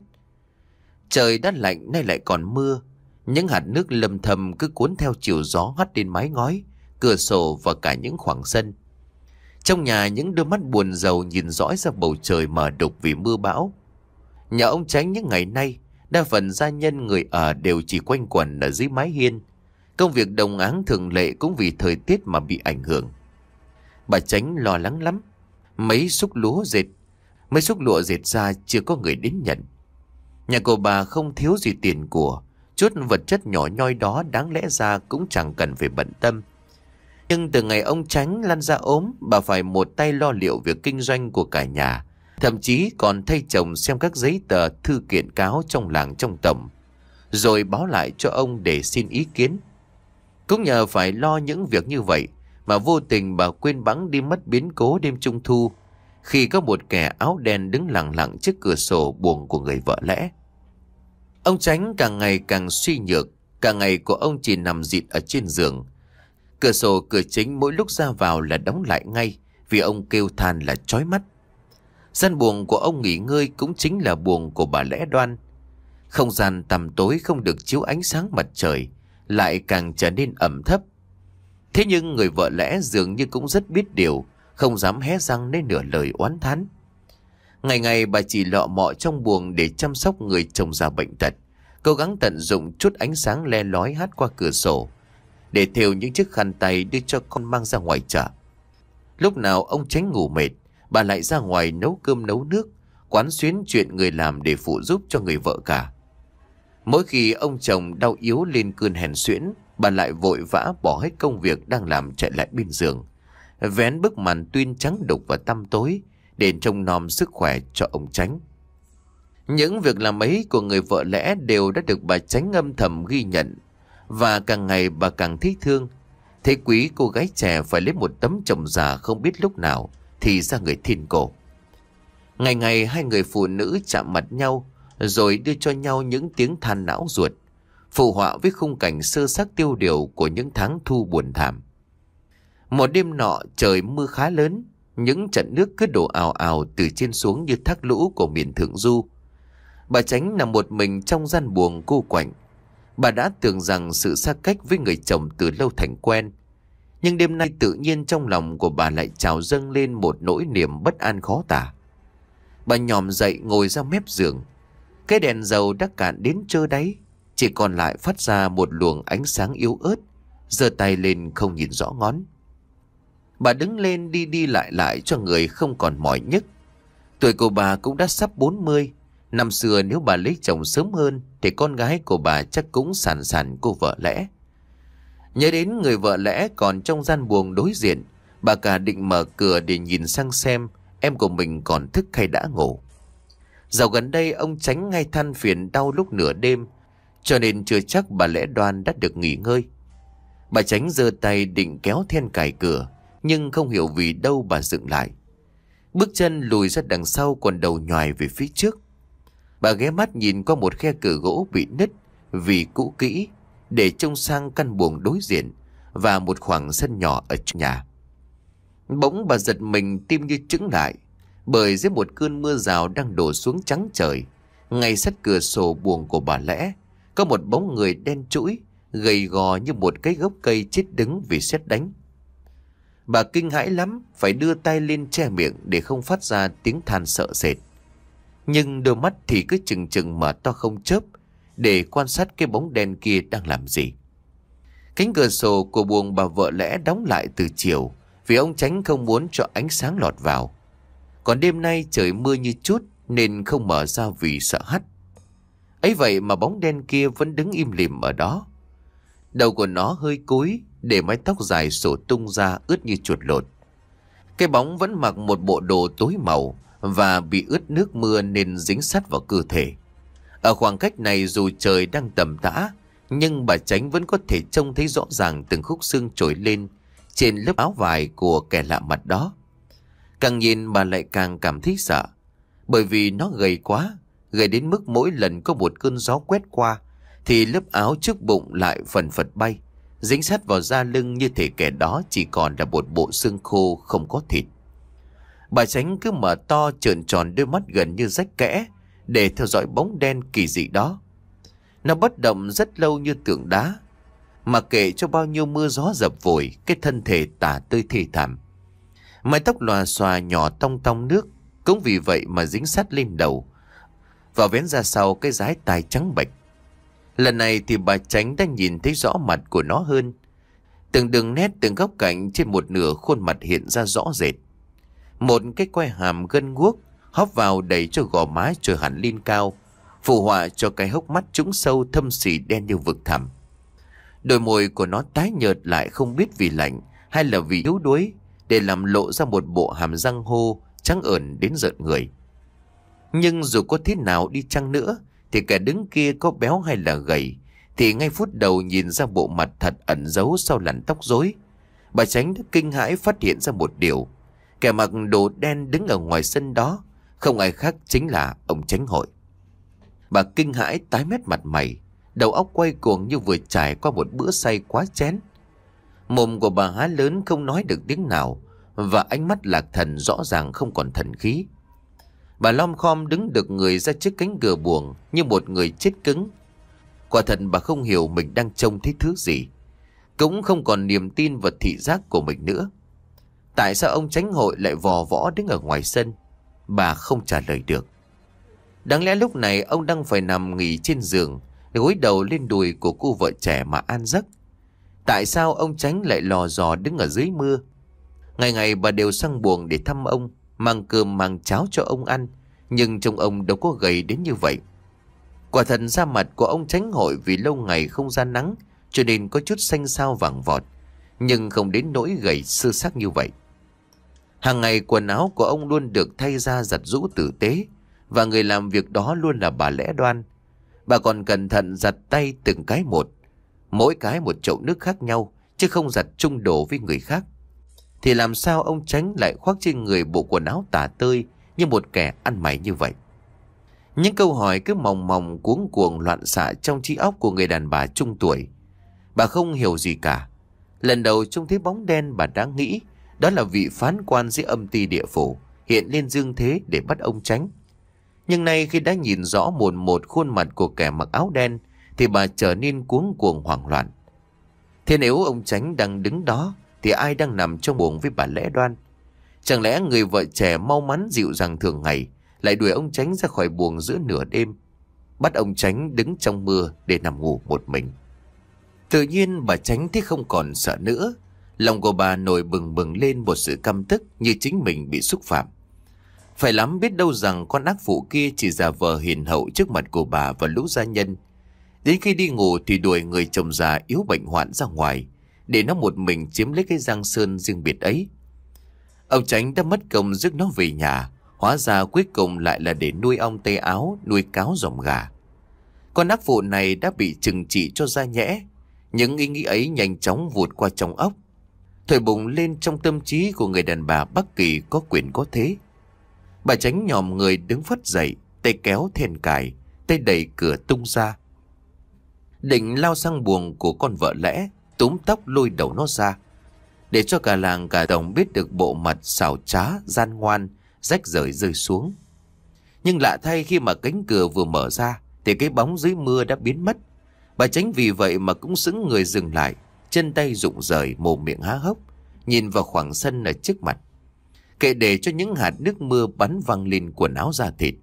Trời đã lạnh nay lại còn mưa. Những hạt nước lâm thầm cứ cuốn theo chiều gió hắt lên mái ngói, cửa sổ và cả những khoảng sân. Trong nhà, những đôi mắt buồn rầu nhìn dõi ra bầu trời mờ đục vì mưa bão. Nhà ông Chánh những ngày nay, đa phần gia nhân người ở đều chỉ quanh quẩn ở dưới mái hiên. Công việc đồng áng thường lệ cũng vì thời tiết mà bị ảnh hưởng. Bà Chánh lo lắng lắm. mấy xúc lúa dệt, mấy xúc lụa dệt ra chưa có người đến nhận. Nhà của bà không thiếu gì tiền của, chút vật chất nhỏ nhoi đó đáng lẽ ra cũng chẳng cần phải bận tâm. Nhưng từ ngày ông Chánh lăn ra ốm, bà phải một tay lo liệu việc kinh doanh của cả nhà, thậm chí còn thay chồng xem các giấy tờ thư kiện cáo trong làng trong tổng, rồi báo lại cho ông để xin ý kiến. Cũng nhờ phải lo những việc như vậy mà vô tình bà quên bẵng đi mất biến cố đêm Trung Thu, khi có một kẻ áo đen đứng lặng lặng trước cửa sổ buồng của người vợ lẽ. Ông Chánh càng ngày càng suy nhược, cả ngày của ông chỉ nằm rịt ở trên giường. Cửa sổ cửa chính mỗi lúc ra vào là đóng lại ngay, vì ông kêu than là chói mắt. Gian buồng của ông nghỉ ngơi cũng chính là buồng của bà Lẽ Đoan. Không gian tăm tối không được chiếu ánh sáng mặt trời, lại càng trở nên ẩm thấp. Thế nhưng người vợ lẽ dường như cũng rất biết điều, không dám hé răng nên nửa lời oán thán. Ngày ngày bà chỉ lọ mọ trong buồng để chăm sóc người chồng già bệnh tật, cố gắng tận dụng chút ánh sáng le lói hắt qua cửa sổ để thêu những chiếc khăn tay đưa cho con mang ra ngoài chợ. Lúc nào ông Chánh ngủ mệt, bà lại ra ngoài nấu cơm nấu nước, quán xuyến chuyện người làm để phụ giúp cho người vợ cả. Mỗi khi ông chồng đau yếu lên cơn hèn suyễn, bà lại vội vã bỏ hết công việc đang làm chạy lại bên giường, vén bức màn tuyên trắng đục và tăm tối để trông nom sức khỏe cho ông Chánh. Những việc làm ấy của người vợ lẽ đều đã được bà Chánh âm thầm ghi nhận, và càng ngày bà càng thấy thương. Thấy quý cô gái trẻ phải lấy một tấm chồng già không biết lúc nào thì ra người thiên cổ. Ngày ngày hai người phụ nữ chạm mặt nhau, rồi đưa cho nhau những tiếng than não ruột, phụ họa với khung cảnh sơ xác tiêu điều của những tháng thu buồn thảm. Một đêm nọ trời mưa khá lớn, những trận nước cứ đổ ào ào từ trên xuống như thác lũ của miền Thượng Du. Bà Chánh nằm một mình trong gian buồng cô quạnh. Bà đã tưởng rằng sự xa cách với người chồng từ lâu thành quen, nhưng đêm nay tự nhiên trong lòng của bà lại trào dâng lên một nỗi niềm bất an khó tả. Bà nhòm dậy ngồi ra mép giường. Cái đèn dầu đã cạn đến trơ đáy, chỉ còn lại phát ra một luồng ánh sáng yếu ớt, giơ tay lên không nhìn rõ ngón. Bà đứng lên đi đi lại lại cho người không còn mỏi nhức. Tuổi của bà cũng đã sắp bốn mươi. Năm xưa nếu bà lấy chồng sớm hơn thì con gái của bà chắc cũng sàn sàn cô vợ lẽ. Nhớ đến người vợ lẽ còn trong gian buồng đối diện, bà cả định mở cửa để nhìn sang xem em của mình còn thức hay đã ngủ. Dạo gần đây ông Chánh ngay than phiền đau lúc nửa đêm, cho nên chưa chắc bà Lẽ Đoan đã được nghỉ ngơi. Bà Chánh giơ tay định kéo then cài cửa, nhưng không hiểu vì đâu bà dừng lại. Bước chân lùi ra đằng sau, còn đầu nhoài về phía trước. Bà ghé mắt nhìn qua một khe cửa gỗ bị nứt vì cũ kỹ, để trông sang căn buồng đối diện và một khoảng sân nhỏ ở trong nhà. Bỗng bà giật mình, tim như chững lại, bởi dưới một cơn mưa rào đang đổ xuống trắng trời, ngay sát cửa sổ buồng của bà Lẽ có một bóng người đen trũi, gầy gò như một cái gốc cây chết đứng vì sét đánh. Bà kinh hãi lắm, phải đưa tay lên che miệng để không phát ra tiếng than sợ sệt. Nhưng đôi mắt thì cứ chừng chừng mở to không chớp để quan sát cái bóng đen kia đang làm gì. Cánh cửa sổ của buồng bà vợ Lẽ đóng lại từ chiều, vì ông Chánh không muốn cho ánh sáng lọt vào. Còn đêm nay trời mưa như chút nên không mở ra vì sợ hắt. Ấy vậy mà bóng đen kia vẫn đứng im lìm ở đó. Đầu của nó hơi cúi, để mái tóc dài xổ tung ra ướt như chuột lột. Cái bóng vẫn mặc một bộ đồ tối màu và bị ướt nước mưa nên dính sát vào cơ thể. Ở khoảng cách này dù trời đang tầm tã, nhưng bà Chánh vẫn có thể trông thấy rõ ràng từng khúc xương trồi lên trên lớp áo vải của kẻ lạ mặt đó. Càng nhìn bà lại càng cảm thấy sợ, bởi vì nó gầy quá, gầy đến mức mỗi lần có một cơn gió quét qua thì lớp áo trước bụng lại phần phật bay, dính sát vào da lưng như thể kẻ đó chỉ còn là một bộ xương khô không có thịt. Bà Chánh cứ mở to trợn tròn đôi mắt gần như rách kẽ để theo dõi bóng đen kỳ dị đó. Nó bất động rất lâu như tượng đá, mà kệ cho bao nhiêu mưa gió dập vội, cái thân thể tả tơi thê thảm. Mái tóc lòa xòa nhỏ tong tong nước cũng vì vậy mà dính sát lên đầu và vén ra sau cái dái tai trắng bệch. Lần này thì bà Chánh đã nhìn thấy rõ mặt của nó hơn. Từng đường nét, từng góc cạnh trên một nửa khuôn mặt hiện ra rõ rệt. Một cái que hàm gân guốc hóp vào đẩy cho gò má trồi hẳn lên cao, phù họa cho cái hốc mắt trũng sâu thâm xỉ đen như vực thẳm. Đôi môi của nó tái nhợt lại, không biết vì lạnh hay là vì yếu đuối, để làm lộ ra một bộ hàm răng hô trắng ởn đến rợn người. Nhưng dù có thế nào đi chăng nữa thì kẻ đứng kia có béo hay là gầy thì ngay phút đầu nhìn ra bộ mặt thật ẩn giấu sau làn tóc rối, bà Chánh đã kinh hãi phát hiện ra một điều. Kẻ mặc đồ đen đứng ở ngoài sân đó không ai khác chính là ông Chánh Hội. Bà kinh hãi tái mét mặt mày, đầu óc quay cuồng như vừa trải qua một bữa say quá chén. Mồm của bà há lớn không nói được tiếng nào, và ánh mắt lạc thần rõ ràng không còn thần khí. Bà lom khom đứng được người ra trước cánh cửa buồng như một người chết cứng. Quả thật bà không hiểu mình đang trông thấy thứ gì, cũng không còn niềm tin vào thị giác của mình nữa. Tại sao ông Chánh Hội lại vò võ đứng ở ngoài sân? Bà không trả lời được. Đáng lẽ lúc này ông đang phải nằm nghỉ trên giường, gối đầu lên đùi của cô vợ trẻ mà an giấc. Tại sao ông Chánh lại lò dò đứng ở dưới mưa? Ngày ngày bà đều sang buồng để thăm ông, mang cơm mang cháo cho ông ăn, nhưng trông ông đâu có gầy đến như vậy. Quả thật da mặt của ông Chánh Hội vì lâu ngày không ra nắng cho nên có chút xanh xao vàng vọt, nhưng không đến nỗi gầy sơ xác như vậy. Hàng ngày quần áo của ông luôn được thay ra giặt giũ tử tế, và người làm việc đó luôn là bà Lẽ Đoan. Bà còn cẩn thận giặt tay từng cái một, mỗi cái một chậu nước khác nhau, chứ không giặt chung đồ với người khác. Thì làm sao ông Chánh lại khoác trên người bộ quần áo tả tơi như một kẻ ăn mày như vậy? Những câu hỏi cứ mòng mòng cuống cuồng loạn xạ trong trí óc của người đàn bà trung tuổi. Bà không hiểu gì cả. Lần đầu trông thấy bóng đen, bà đã nghĩ đó là vị phán quan dưới âm ty địa phủ hiện lên dương thế để bắt ông Chánh. Nhưng nay khi đã nhìn rõ một một khuôn mặt của kẻ mặc áo đen thì bà trở nên cuống cuồng hoảng loạn. Thế nếu ông Chánh đang đứng đó thì ai đang nằm trong buồng với bà Lẽ Đoan? Chẳng lẽ người vợ trẻ mau mắn dịu dàng thường ngày lại đuổi ông Chánh ra khỏi buồng giữa nửa đêm, bắt ông Chánh đứng trong mưa để nằm ngủ một mình? Tự nhiên bà Chánh thấy không còn sợ nữa. Lòng của bà nổi bừng bừng lên một sự căm tức, như chính mình bị xúc phạm. Phải lắm biết đâu rằng con ác phụ kia chỉ giả vờ hiền hậu trước mặt của bà và lũ gia nhân. Đến khi đi ngủ thì đuổi người chồng già yếu bệnh hoạn ra ngoài, để nó một mình chiếm lấy cái giang sơn riêng biệt ấy. Ông Chánh đã mất công rước nó về nhà, hóa ra cuối cùng lại là để nuôi ong tây áo, nuôi cáo giòm gà. Con ác phụ này đã bị trừng trị cho ra nhẽ. Những ý nghĩ ấy nhanh chóng vụt qua trong óc, thổi bùng lên trong tâm trí của người đàn bà Bắc Kỳ có quyền có thế. Bà Chánh nhòm người đứng phất dậy, tay kéo then cài, tay đẩy cửa tung ra, định lao sang buồng của con vợ Lẽ, túm tóc lôi đầu nó ra, để cho cả làng cả đồng biết được bộ mặt xảo trá, gian ngoan, rách rời rơi xuống. Nhưng lạ thay, khi mà cánh cửa vừa mở ra thì cái bóng dưới mưa đã biến mất. Bà Chánh vì vậy mà cũng sững người dừng lại, chân tay rụng rời, mồm miệng há hốc, nhìn vào khoảng sân ở trước mặt, kệ để cho những hạt nước mưa bắn văng lên quần áo da thịt.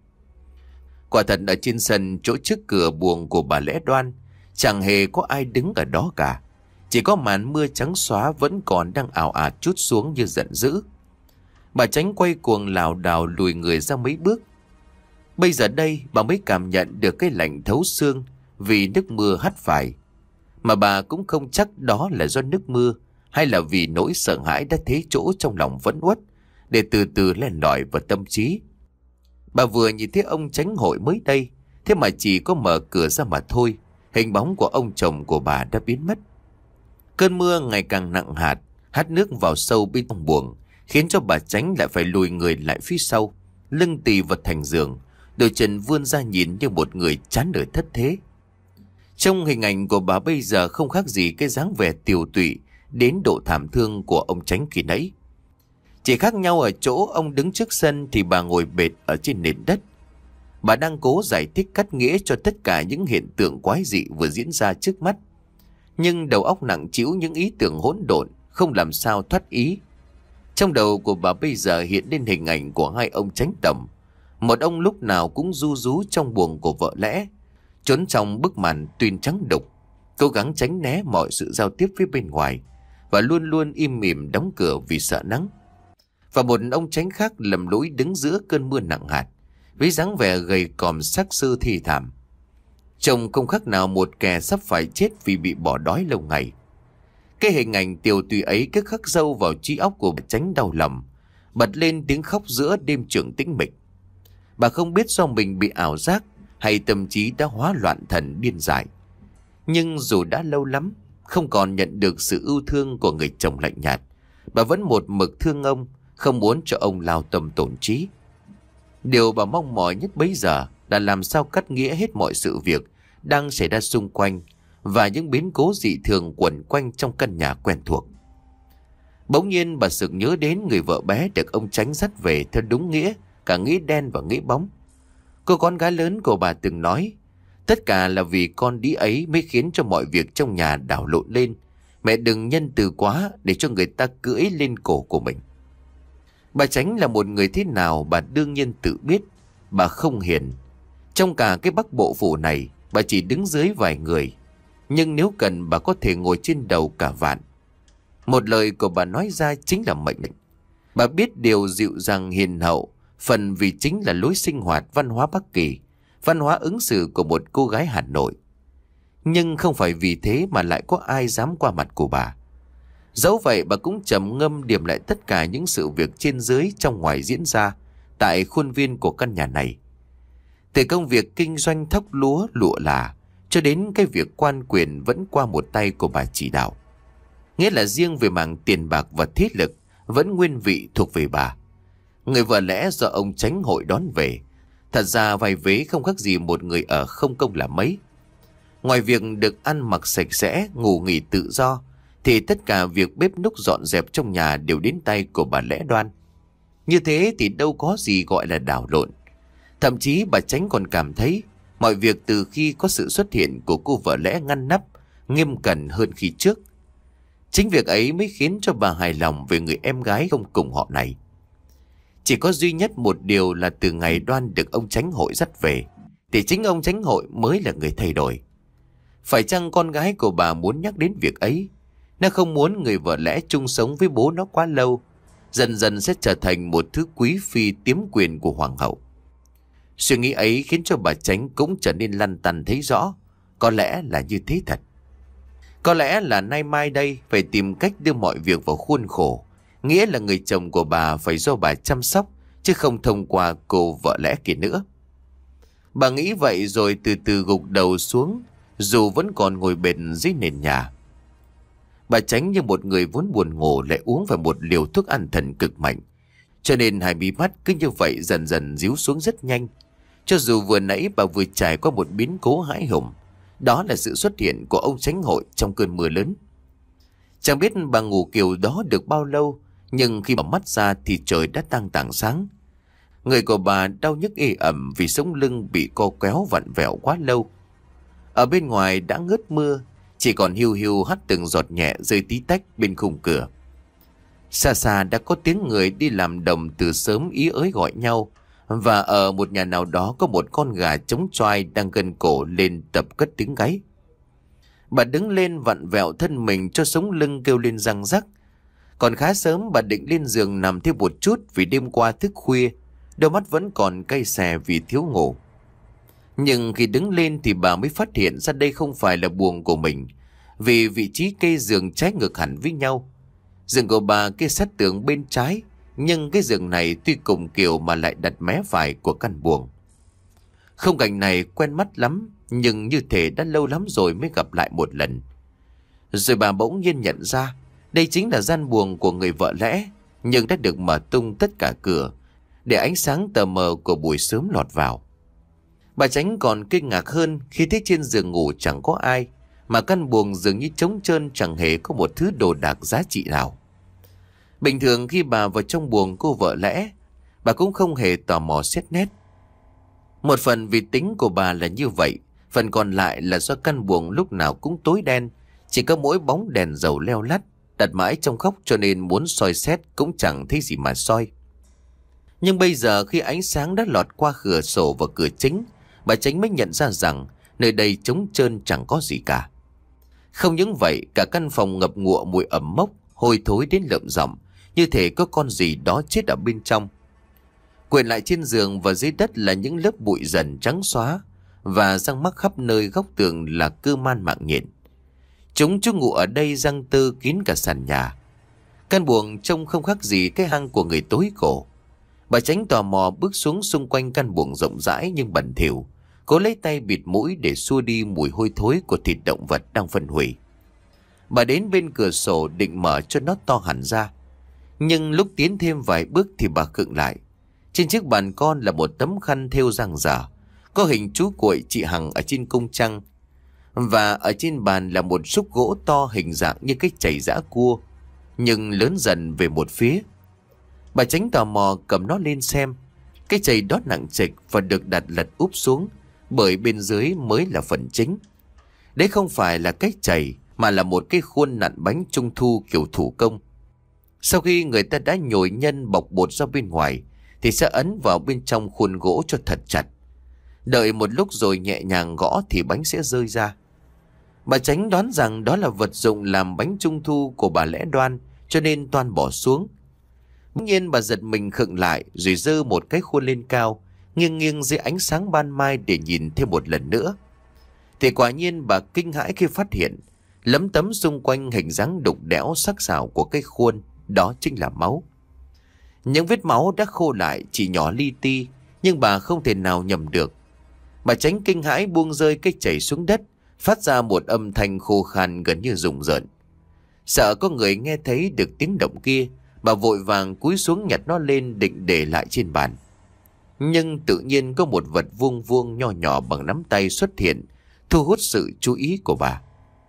Quả thật ở trên sân chỗ trước cửa buồng của bà Lẽ Đoan chẳng hề có ai đứng ở đó cả. Chỉ có màn mưa trắng xóa vẫn còn đang ào ạt trút xuống như giận dữ. Bà Chánh quay cuồng lảo đảo lùi người ra mấy bước. Bây giờ đây bà mới cảm nhận được cái lạnh thấu xương vì nước mưa hắt phải. Mà bà cũng không chắc đó là do nước mưa hay là vì nỗi sợ hãi đã thế chỗ trong lòng vẫn uất, để từ từ len lỏi vào tâm trí. Bà vừa nhìn thấy ông Chánh Hội mới đây, thế mà chỉ có mở cửa ra mà thôi, hình bóng của ông chồng của bà đã biến mất. Cơn mưa ngày càng nặng hạt, hắt nước vào sâu bên trong buồng, khiến cho bà Chánh lại phải lùi người lại phía sau, lưng tì vật thành giường, đôi chân vươn ra nhìn như một người chán đời thất thế. Trong hình ảnh của bà bây giờ không khác gì cái dáng vẻ tiều tụy đến độ thảm thương của ông Chánh khi nãy. Chỉ khác nhau ở chỗ ông đứng trước sân thì bà ngồi bệt ở trên nền đất. Bà đang cố giải thích cắt nghĩa cho tất cả những hiện tượng quái dị vừa diễn ra trước mắt, nhưng đầu óc nặng trĩu những ý tưởng hỗn độn, không làm sao thoát ý. Trong đầu của bà bây giờ hiện lên hình ảnh của hai ông Chánh Tẩm. Một ông lúc nào cũng ru rú trong buồng của vợ Lẽ, trốn trong bức màn tuyên trắng đục, cố gắng tránh né mọi sự giao tiếp phía bên ngoài, và luôn luôn im mỉm đóng cửa vì sợ nắng. Và một ông tránh khác lầm lũi đứng giữa cơn mưa nặng hạt, với dáng vẻ gầy còm xác xơ thi thảm. Trông không khác nào một kẻ sắp phải chết vì bị bỏ đói lâu ngày. Cái hình ảnh tiều tụy ấy cứ khắc sâu vào trí óc của bà Chánh đau lòng, bật lên tiếng khóc giữa đêm trường tĩnh mịch. Bà không biết do mình bị ảo giác hay tâm trí đã hóa loạn thần điên dại. Nhưng dù đã lâu lắm không còn nhận được sự ưu thương của người chồng lạnh nhạt, bà vẫn một mực thương ông, không muốn cho ông lao tâm tổn trí. Điều bà mong mỏi nhất bấy giờ là làm sao cắt nghĩa hết mọi sự việc đang xảy ra xung quanh và những biến cố dị thường quẩn quanh trong căn nhà quen thuộc. Bỗng nhiên bà sực nhớ đến người vợ bé được ông Chánh dắt về theo đúng nghĩa, cả nghĩa đen và nghĩa bóng. Cô con gái lớn của bà từng nói, tất cả là vì con đĩ ấy mới khiến cho mọi việc trong nhà đảo lộn lên. Mẹ đừng nhân từ quá để cho người ta cưỡi lên cổ của mình. Bà Chánh là một người thế nào bà đương nhiên tự biết. Bà không hiền. Trong cả cái Bắc Bộ phủ này, bà chỉ đứng dưới vài người. Nhưng nếu cần bà có thể ngồi trên đầu cả vạn. Một lời của bà nói ra chính là mệnh lệnh. Bà biết điều dịu dàng hiền hậu, phần vì chính là lối sinh hoạt văn hóa Bắc Kỳ, văn hóa ứng xử của một cô gái Hà Nội. Nhưng không phải vì thế mà lại có ai dám qua mặt của bà. Dẫu vậy bà cũng trầm ngâm điểm lại tất cả những sự việc trên dưới trong ngoài diễn ra tại khuôn viên của căn nhà này. Từ công việc kinh doanh thóc lúa lụa là cho đến cái việc quan quyền vẫn qua một tay của bà chỉ đạo. Nghĩa là riêng về mảng tiền bạc và thế lực vẫn nguyên vị thuộc về bà. Người vợ lẽ do ông Chánh hội đón về, thật ra vai vế không khác gì một người ở không công là mấy. Ngoài việc được ăn mặc sạch sẽ, ngủ nghỉ tự do, thì tất cả việc bếp núc dọn dẹp trong nhà đều đến tay của bà Lẽ Đoan. Như thế thì đâu có gì gọi là đảo lộn. Thậm chí bà Chánh còn cảm thấy mọi việc từ khi có sự xuất hiện của cô vợ lẽ ngăn nắp, nghiêm cẩn hơn khi trước. Chính việc ấy mới khiến cho bà hài lòng về người em gái không cùng họ này. Chỉ có duy nhất một điều là từ ngày Đoan được ông Chánh hội dắt về, thì chính ông Chánh hội mới là người thay đổi. Phải chăng con gái của bà muốn nhắc đến việc ấy? Nó không muốn người vợ lẽ chung sống với bố nó quá lâu, dần dần sẽ trở thành một thứ quý phi tiếm quyền của hoàng hậu. Suy nghĩ ấy khiến cho bà Chánh cũng trở nên lăn tăn thấy rõ. Có lẽ là như thế thật. Có lẽ là nay mai đây phải tìm cách đưa mọi việc vào khuôn khổ. Nghĩa là người chồng của bà phải do bà chăm sóc, chứ không thông qua cô vợ lẽ kia nữa. Bà nghĩ vậy rồi từ từ gục đầu xuống, dù vẫn còn ngồi bệt dưới nền nhà. Bà Chánh như một người vốn buồn ngủ lại uống phải một liều thuốc an thần cực mạnh, cho nên hai mí mắt cứ như vậy dần dần díu xuống rất nhanh. Cho dù vừa nãy bà vừa trải qua một biến cố hãi hùng, đó là sự xuất hiện của ông Chánh hội trong cơn mưa lớn. Chẳng biết bà ngủ kiểu đó được bao lâu, nhưng khi mở mắt ra thì trời đã tăng tảng sáng. Người của bà đau nhức ê ẩm vì sống lưng bị co kéo vặn vẹo quá lâu. Ở bên ngoài đã ngớt mưa, chỉ còn hiu hiu hắt từng giọt nhẹ rơi tí tách bên khung cửa. Xa xa đã có tiếng người đi làm đồng từ sớm ý ới gọi nhau, và ở một nhà nào đó có một con gà trống choai đang gân cổ lên tập cất tiếng gáy. Bà đứng lên vặn vẹo thân mình cho sống lưng kêu lên răng rắc. Còn khá sớm bà định lên giường nằm thêm một chút vì đêm qua thức khuya, đôi mắt vẫn còn cay xè vì thiếu ngủ. Nhưng khi đứng lên thì bà mới phát hiện ra đây không phải là buồng của mình, vì vị trí cây giường trái ngược hẳn với nhau. Giường của bà kê sát tường bên trái, nhưng cái giường này tuy cùng kiểu mà lại đặt mé phải của căn buồng. Khung cảnh này quen mắt lắm, nhưng như thể đã lâu lắm rồi mới gặp lại một lần. Rồi bà bỗng nhiên nhận ra đây chính là gian buồng của người vợ lẽ, nhưng đã được mở tung tất cả cửa để ánh sáng tờ mờ của buổi sớm lọt vào. Bà Chánh còn kinh ngạc hơn khi thấy trên giường ngủ chẳng có ai, mà căn buồng dường như trống trơn, chẳng hề có một thứ đồ đạc giá trị nào. Bình thường khi bà vào trong buồng cô vợ lẽ, bà cũng không hề tò mò xét nét. Một phần vì tính của bà là như vậy, phần còn lại là do căn buồng lúc nào cũng tối đen, chỉ có mỗi bóng đèn dầu leo lắt, đặt mãi trong góc, cho nên muốn soi xét cũng chẳng thấy gì mà soi. Nhưng bây giờ khi ánh sáng đã lọt qua cửa sổ và cửa chính, bà Chánh mới nhận ra rằng nơi đây trống trơn chẳng có gì cả. Không những vậy, cả căn phòng ngập ngụa mùi ẩm mốc, hôi thối đến lợm giọng, như thể có con gì đó chết ở bên trong. Quyện lại trên giường và dưới đất là những lớp bụi dần trắng xóa, và răng mắc khắp nơi góc tường là cư man mạng nhện. Chúng chú ngụ ở đây răng tơ kín cả sàn nhà. Căn buồng trông không khác gì cái hang của người tối cổ. Bà Chánh tò mò bước xuống xung quanh căn buồng rộng rãi nhưng bẩn thỉu, cố lấy tay bịt mũi để xua đi mùi hôi thối của thịt động vật đang phân hủy. Bà đến bên cửa sổ định mở cho nó to hẳn ra, nhưng lúc tiến thêm vài bước thì bà khựng lại. Trên chiếc bàn con là một tấm khăn thêu dang dở, có hình chú cuội chị Hằng ở trên cung trăng. Và ở trên bàn là một xúc gỗ to hình dạng như cái chày giã cua, nhưng lớn dần về một phía. Bà Chánh tò mò cầm nó lên xem. Cái chày đó nặng trịch và được đặt lật úp xuống, bởi bên dưới mới là phần chính. Đấy không phải là cái chày, mà là một cái khuôn nặn bánh trung thu kiểu thủ công. Sau khi người ta đã nhồi nhân bọc bột ra bên ngoài, thì sẽ ấn vào bên trong khuôn gỗ cho thật chặt. Đợi một lúc rồi nhẹ nhàng gõ thì bánh sẽ rơi ra. Bà Chánh đoán rằng đó là vật dụng làm bánh trung thu của bà Lẽ Đoan, cho nên toan bỏ xuống. Bỗng nhiên bà giật mình khựng lại, rồi giơ một cái khuôn lên cao, nghiêng nghiêng dưới ánh sáng ban mai để nhìn thêm một lần nữa. Thì quả nhiên bà kinh hãi khi phát hiện lấm tấm xung quanh hình dáng đục đẽo sắc sảo của cái khuôn, đó chính là máu. Những vết máu đã khô lại chỉ nhỏ li ti, nhưng bà không thể nào nhầm được. Bà Chánh kinh hãi buông rơi cái chảy xuống đất, phát ra một âm thanh khô khan gần như rùng rợn. Sợ có người nghe thấy được tiếng động kia, bà vội vàng cúi xuống nhặt nó lên định để lại trên bàn. Nhưng tự nhiên có một vật vuông vuông nho nhỏ bằng nắm tay xuất hiện, thu hút sự chú ý của bà.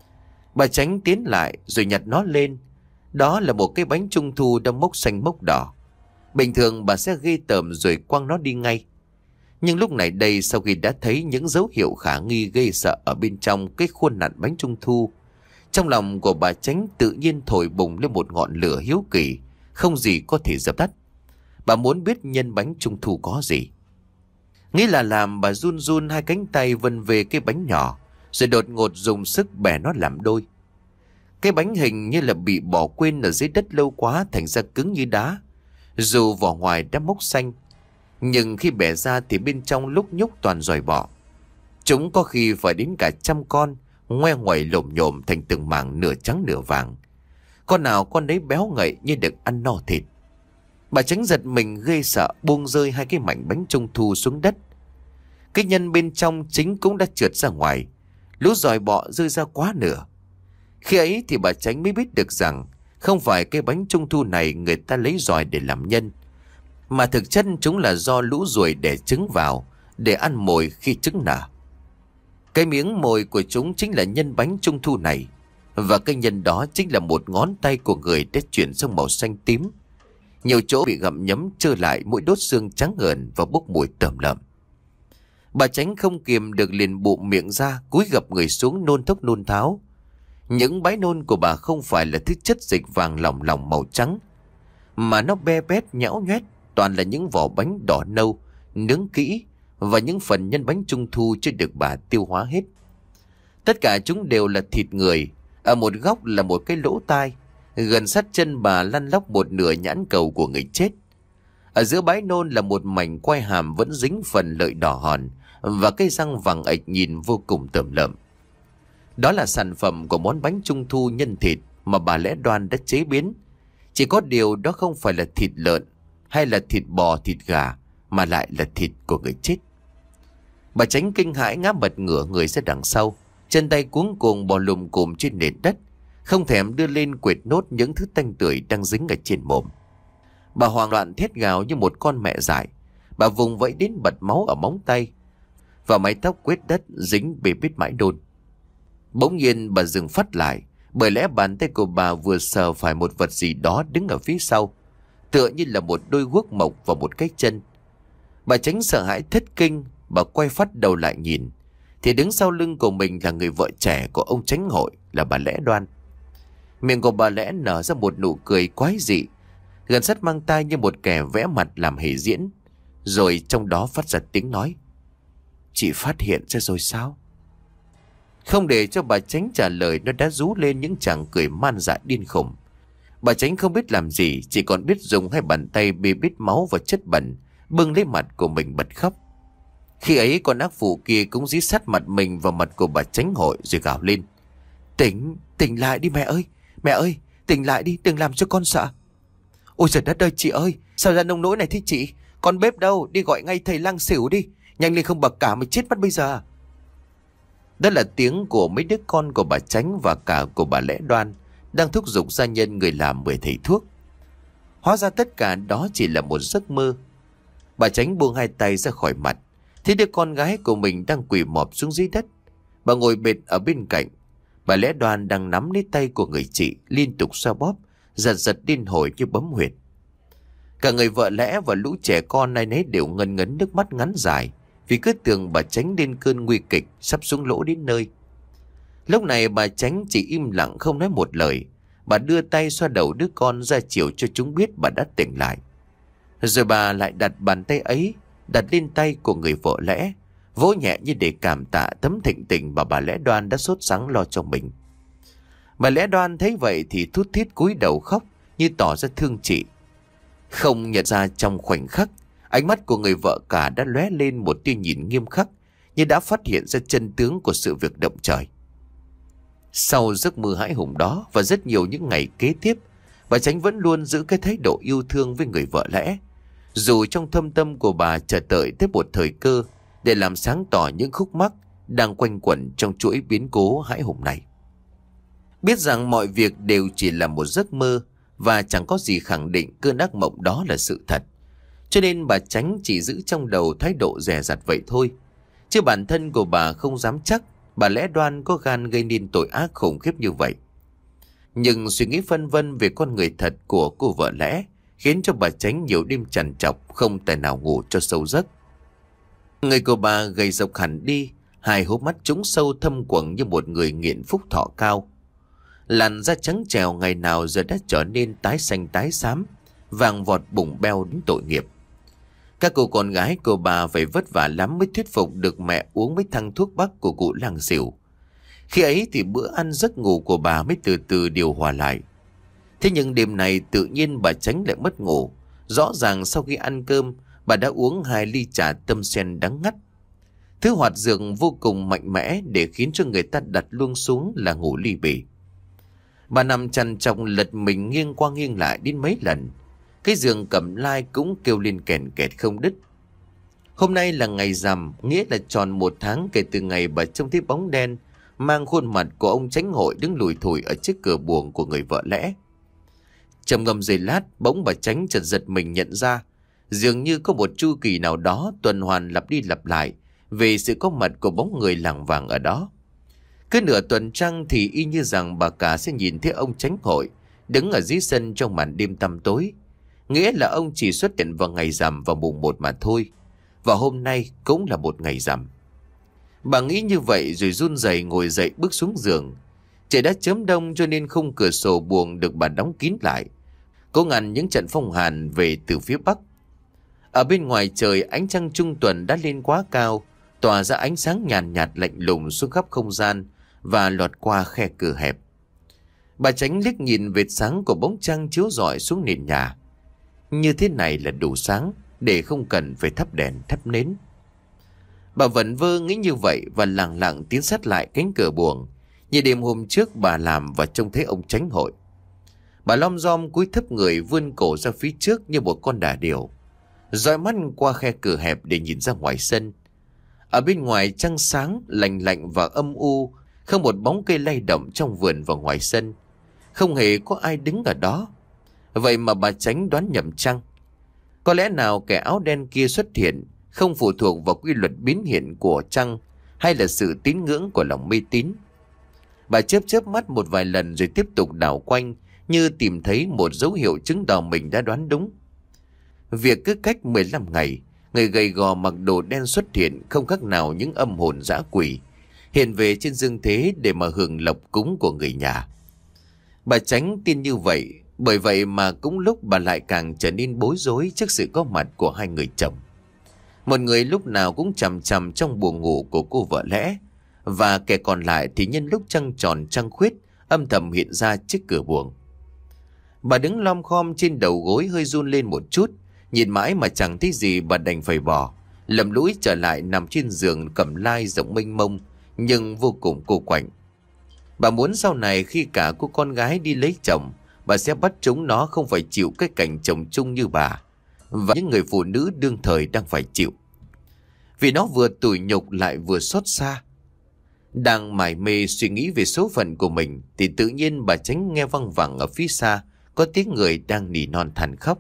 Bà Chánh tiến lại rồi nhặt nó lên. Đó là một cái bánh trung thu đã mốc xanh mốc đỏ. Bình thường bà sẽ ghê tởm rồi quăng nó đi ngay. Nhưng lúc này đây, sau khi đã thấy những dấu hiệu khả nghi ghê sợ ở bên trong cái khuôn nặn bánh trung thu, trong lòng của bà Chánh tự nhiên thổi bùng lên một ngọn lửa hiếu kỳ, không gì có thể dập tắt. Bà muốn biết nhân bánh trung thu có gì. Nghĩ là làm, bà run run hai cánh tay vân về cái bánh nhỏ, rồi đột ngột dùng sức bẻ nó làm đôi. Cái bánh hình như là bị bỏ quên ở dưới đất lâu quá, thành ra cứng như đá. Dù vỏ ngoài đã mốc xanh, nhưng khi bẻ ra thì bên trong lúc nhúc toàn giòi bọ. Chúng có khi phải đến cả trăm con, ngoe ngoẩy lồm nhồm thành từng mảng nửa trắng nửa vàng. Con nào con đấy béo ngậy như được ăn no thịt. Bà Chánh giật mình ghê sợ, buông rơi hai cái mảnh bánh trung thu xuống đất. Cái nhân bên trong chính cũng đã trượt ra ngoài, lũ giòi bọ rơi ra quá nửa. Khi ấy thì bà Chánh mới biết được rằng không phải cái bánh trung thu này người ta lấy giòi để làm nhân, mà thực chất chúng là do lũ ruồi đẻ trứng vào để ăn mồi khi trứng nở. Cái miếng mồi của chúng chính là nhân bánh trung thu này, và cái nhân đó chính là một ngón tay của người đã chuyển sang màu xanh tím. Nhiều chỗ bị gặm nhấm trơ lại, mũi đốt xương trắng ngần và bốc mùi tởm lợm. Bà Chánh không kiềm được liền bụm miệng ra, cúi gập người xuống nôn thốc nôn tháo. Những bãi nôn của bà không phải là thứ chất dịch vàng lỏng lỏng màu trắng, mà nó be bét nhão nhoét, toàn là những vỏ bánh đỏ nâu, nướng kỹ, và những phần nhân bánh trung thu chưa được bà tiêu hóa hết. Tất cả chúng đều là thịt người. Ở một góc là một cái lỗ tai, gần sát chân bà lăn lóc một nửa nhãn cầu của người chết. Ở giữa bãi nôn là một mảnh quai hàm vẫn dính phần lợi đỏ hòn, và cái răng vàng ạch nhìn vô cùng tởm lợm. Đó là sản phẩm của món bánh trung thu nhân thịt mà bà Lẽ Đoan đã chế biến. Chỉ có điều đó không phải là thịt lợn hay là thịt bò, thịt gà, mà lại là thịt của người chết. Bà Chánh kinh hãi ngã bật ngửa người ra đằng sau, chân tay cuống cuồng bò lùm cùm trên nền đất, không thèm đưa lên quệt nốt những thứ tanh tưởi đang dính ở trên mồm. Bà hoảng loạn thét gào như một con mẹ dại. Bà vùng vẫy đến bật máu ở móng tay, và mái tóc quết đất dính bê bết mãi đôn. Bỗng nhiên bà dừng phắt lại, bởi lẽ bàn tay của bà vừa sờ phải một vật gì đó đứng ở phía sau, tựa như là một đôi guốc mộc và một cái chân. Bà Chánh sợ hãi thất kinh. Bà quay phát đầu lại nhìn, thì đứng sau lưng của mình là người vợ trẻ của ông Chánh hội, là bà Lẽ Đoan. Miệng của bà Lẽ nở ra một nụ cười quái dị, gần sát mang tai như một kẻ vẽ mặt làm hề diễn. Rồi trong đó phát ra tiếng nói: "Chị phát hiện ra rồi sao?" Không để cho bà Chánh trả lời, nó đã rú lên những tràng cười man dại điên khùng. Bà Chánh không biết làm gì, chỉ còn biết dùng hai bàn tay bê bít máu và chất bẩn, bưng lấy mặt của mình bật khóc. Khi ấy con ác phụ kia cũng dí sát mặt mình vào mặt của bà Chánh Hội rồi gào lên: Tỉnh, tỉnh lại đi mẹ ơi, mẹ ơi, tỉnh lại đi, đừng làm cho con sợ. Ôi giời đất ơi chị ơi, sao ra nông nỗi này thế chị? Con bếp đâu, đi gọi ngay thầy lang xỉu đi, nhanh lên không bậc cả mới chết mất bây giờ. Đó là tiếng của mấy đứa con của bà Chánh và cả của bà Lẽ Đoan đang thúc giục gia nhân người làm mời thầy thuốc. Hóa ra tất cả đó chỉ là một giấc mơ. Bà Chánh buông hai tay ra khỏi mặt, thấy đứa con gái của mình đang quỳ mọp xuống dưới đất. Bà ngồi bệt ở bên cạnh. Bà Lẽ Đoan đang nắm lấy tay của người chị, liên tục xoa bóp, giật giật điên hồi như bấm huyệt. Cả người vợ Lẽ và lũ trẻ con nay nấy đều ngân ngấn nước mắt ngắn dài, vì cứ tưởng bà Chánh lên cơn nguy kịch, sắp xuống lỗ đến nơi. Lúc này bà Chánh chỉ im lặng không nói một lời. Bà đưa tay xoa đầu đứa con ra chiều cho chúng biết bà đã tỉnh lại. Rồi bà lại đặt bàn tay ấy đặt lên tay của người vợ Lẽ, vỗ nhẹ như để cảm tạ tấm thịnh tình mà bà Lẽ Đoan đã sốt sắng lo cho mình. Bà Lẽ Đoan thấy vậy thì thút thít cúi đầu khóc như tỏ ra thương chị. Không nhận ra trong khoảnh khắc, ánh mắt của người vợ cả đã lóe lên một tia nhìn nghiêm khắc, như đã phát hiện ra chân tướng của sự việc động trời. Sau giấc mơ hãi hùng đó và rất nhiều những ngày kế tiếp, bà Chánh vẫn luôn giữ cái thái độ yêu thương với người vợ Lẽ, dù trong thâm tâm của bà chờ đợi tới một thời cơ để làm sáng tỏ những khúc mắc đang quanh quẩn trong chuỗi biến cố hãi hùng này. Biết rằng mọi việc đều chỉ là một giấc mơ và chẳng có gì khẳng định cơn ác mộng đó là sự thật, cho nên bà Chánh chỉ giữ trong đầu thái độ dè dặt vậy thôi. Chứ bản thân của bà không dám chắc bà Lẽ Đoan có gan gây nên tội ác khủng khiếp như vậy. Nhưng suy nghĩ phân vân về con người thật của cô vợ Lẽ khiến cho bà Chánh nhiều đêm trằn trọc, không tài nào ngủ cho sâu giấc. Người của bà gầy rộc hẳn đi, hai hốc mắt trũng sâu thâm quầng như một người nghiện phúc thọ cao. Làn da trắng trèo ngày nào giờ đã trở nên tái xanh tái xám, vàng vọt bùng beo đến tội nghiệp. Các cô con gái của bà phải vất vả lắm mới thuyết phục được mẹ uống mấy thang thuốc bắc của cụ lang xỉu. Khi ấy thì bữa ăn giấc ngủ của bà mới từ từ điều hòa lại. Thế nhưng đêm này tự nhiên bà Chánh lại mất ngủ. Rõ ràng sau khi ăn cơm, bà đã uống hai ly trà tâm sen đắng ngắt. Thứ hoạt dược vô cùng mạnh mẽ để khiến cho người ta đặt luôn xuống là ngủ ly bì. Bà nằm chằn chọc lật mình nghiêng qua nghiêng lại đến mấy lần. Cái giường cẩm lai cũng kêu lên kèn kẹt không đứt. Hôm nay là ngày rằm, nghĩa là tròn một tháng kể từ ngày bà trông thấy bóng đen mang khuôn mặt của ông Chánh Hội đứng lùi thủi ở trước cửa buồng của người vợ Lẽ. Trầm ngâm giây lát, bỗng bà Chánh chợt giật mình nhận ra dường như có một chu kỳ nào đó tuần hoàn lặp đi lặp lại về sự có mặt của bóng người lảng vảng ở đó. Cứ nửa tuần trăng thì y như rằng bà cả sẽ nhìn thấy ông Chánh Hội đứng ở dưới sân trong màn đêm tăm tối. Nghĩa là ông chỉ xuất hiện vào ngày rằm vào mùng một mà thôi. Và hôm nay cũng là một ngày rằm. Bà nghĩ như vậy rồi run rẩy ngồi dậy bước xuống giường. Trời đã chớm đông cho nên khung cửa sổ buồng được bà đóng kín lại, cố ngăn những trận phong hàn về từ phía bắc. Ở bên ngoài trời, ánh trăng trung tuần đã lên quá cao, tỏa ra ánh sáng nhàn nhạt, nhạt lạnh lùng xuống khắp không gian và lọt qua khe cửa hẹp. Bà Chánh liếc nhìn vệt sáng của bóng trăng chiếu rọi xuống nền nhà. Như thế này là đủ sáng để không cần phải thắp đèn thắp nến. Bà vẩn vơ nghĩ như vậy và lặng lặng tiến sát lại cánh cửa buồng. Như đêm hôm trước bà làm và trông thấy ông Chánh Hội. Bà lom rom cúi thấp người vươn cổ ra phía trước như một con đà điểu, dõi mắt qua khe cửa hẹp để nhìn ra ngoài sân. Ở bên ngoài trăng sáng lạnh lạnh và âm u, không một bóng cây lay động trong vườn và ngoài sân, không hề có ai đứng ở đó. Vậy mà bà Chánh đoán nhầm chăng? Có lẽ nào kẻ áo đen kia xuất hiện không phụ thuộc vào quy luật biến hiện của trăng, hay là sự tín ngưỡng của lòng mê tín? Bà chớp chớp mắt một vài lần rồi tiếp tục đảo quanh, như tìm thấy một dấu hiệu chứng tỏ mình đã đoán đúng. Việc cứ cách mười lăm ngày, người gầy gò mặc đồ đen xuất hiện không khác nào những âm hồn dã quỷ hiện về trên dương thế để mà hưởng lộc cúng của người nhà. Bà Chánh tin như vậy, bởi vậy mà cũng lúc bà lại càng trở nên bối rối trước sự có mặt của hai người chồng. Một người lúc nào cũng chằm chằm trong buồng ngủ của cô vợ Lẽ, và kẻ còn lại thì nhân lúc trăng tròn trăng khuyết âm thầm hiện ra trước cửa buồng. Bà đứng lom khom trên đầu gối hơi run lên một chút. Nhìn mãi mà chẳng thấy gì, bà đành phải bỏ, lầm lũi trở lại nằm trên giường cầm lai rộng mênh mông nhưng vô cùng cô quạnh. Bà muốn sau này khi cả cô con gái đi lấy chồng, bà sẽ bắt chúng nó không phải chịu cái cảnh chồng chung như bà và những người phụ nữ đương thời đang phải chịu. Vì nó vừa tủi nhục lại vừa xót xa. Đang mải mê suy nghĩ về số phận của mình thì tự nhiên bà Chánh nghe văng vẳng ở phía xa có tiếng người đang nỉ non than khóc.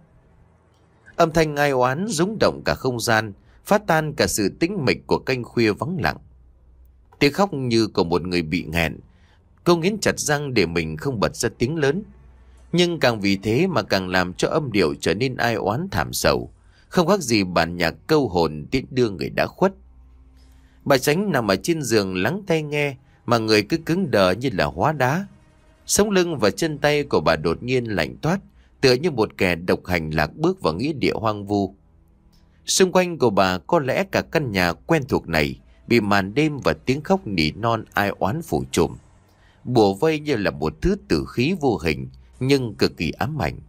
Âm thanh ai oán rung động cả không gian, phá tan cả sự tĩnh mịch của canh khuya vắng lặng. Tiếng khóc như của một người bị nghẹn. Cô nghiến chặt răng để mình không bật ra tiếng lớn. Nhưng càng vì thế mà càng làm cho âm điệu trở nên ai oán thảm sầu, không khác gì bản nhạc câu hồn tiễn đưa người đã khuất. Bà Chánh nằm ở trên giường lắng tai nghe mà người cứ cứng đờ như là hóa đá. Sống lưng và chân tay của bà đột nhiên lạnh toát, tựa như một kẻ độc hành lạc bước vào nghĩa địa hoang vu. Xung quanh của bà có lẽ cả căn nhà quen thuộc này bị màn đêm và tiếng khóc nỉ non ai oán phủ trùm, bủa vây như là một thứ tử khí vô hình nhưng cực kỳ ám ảnh.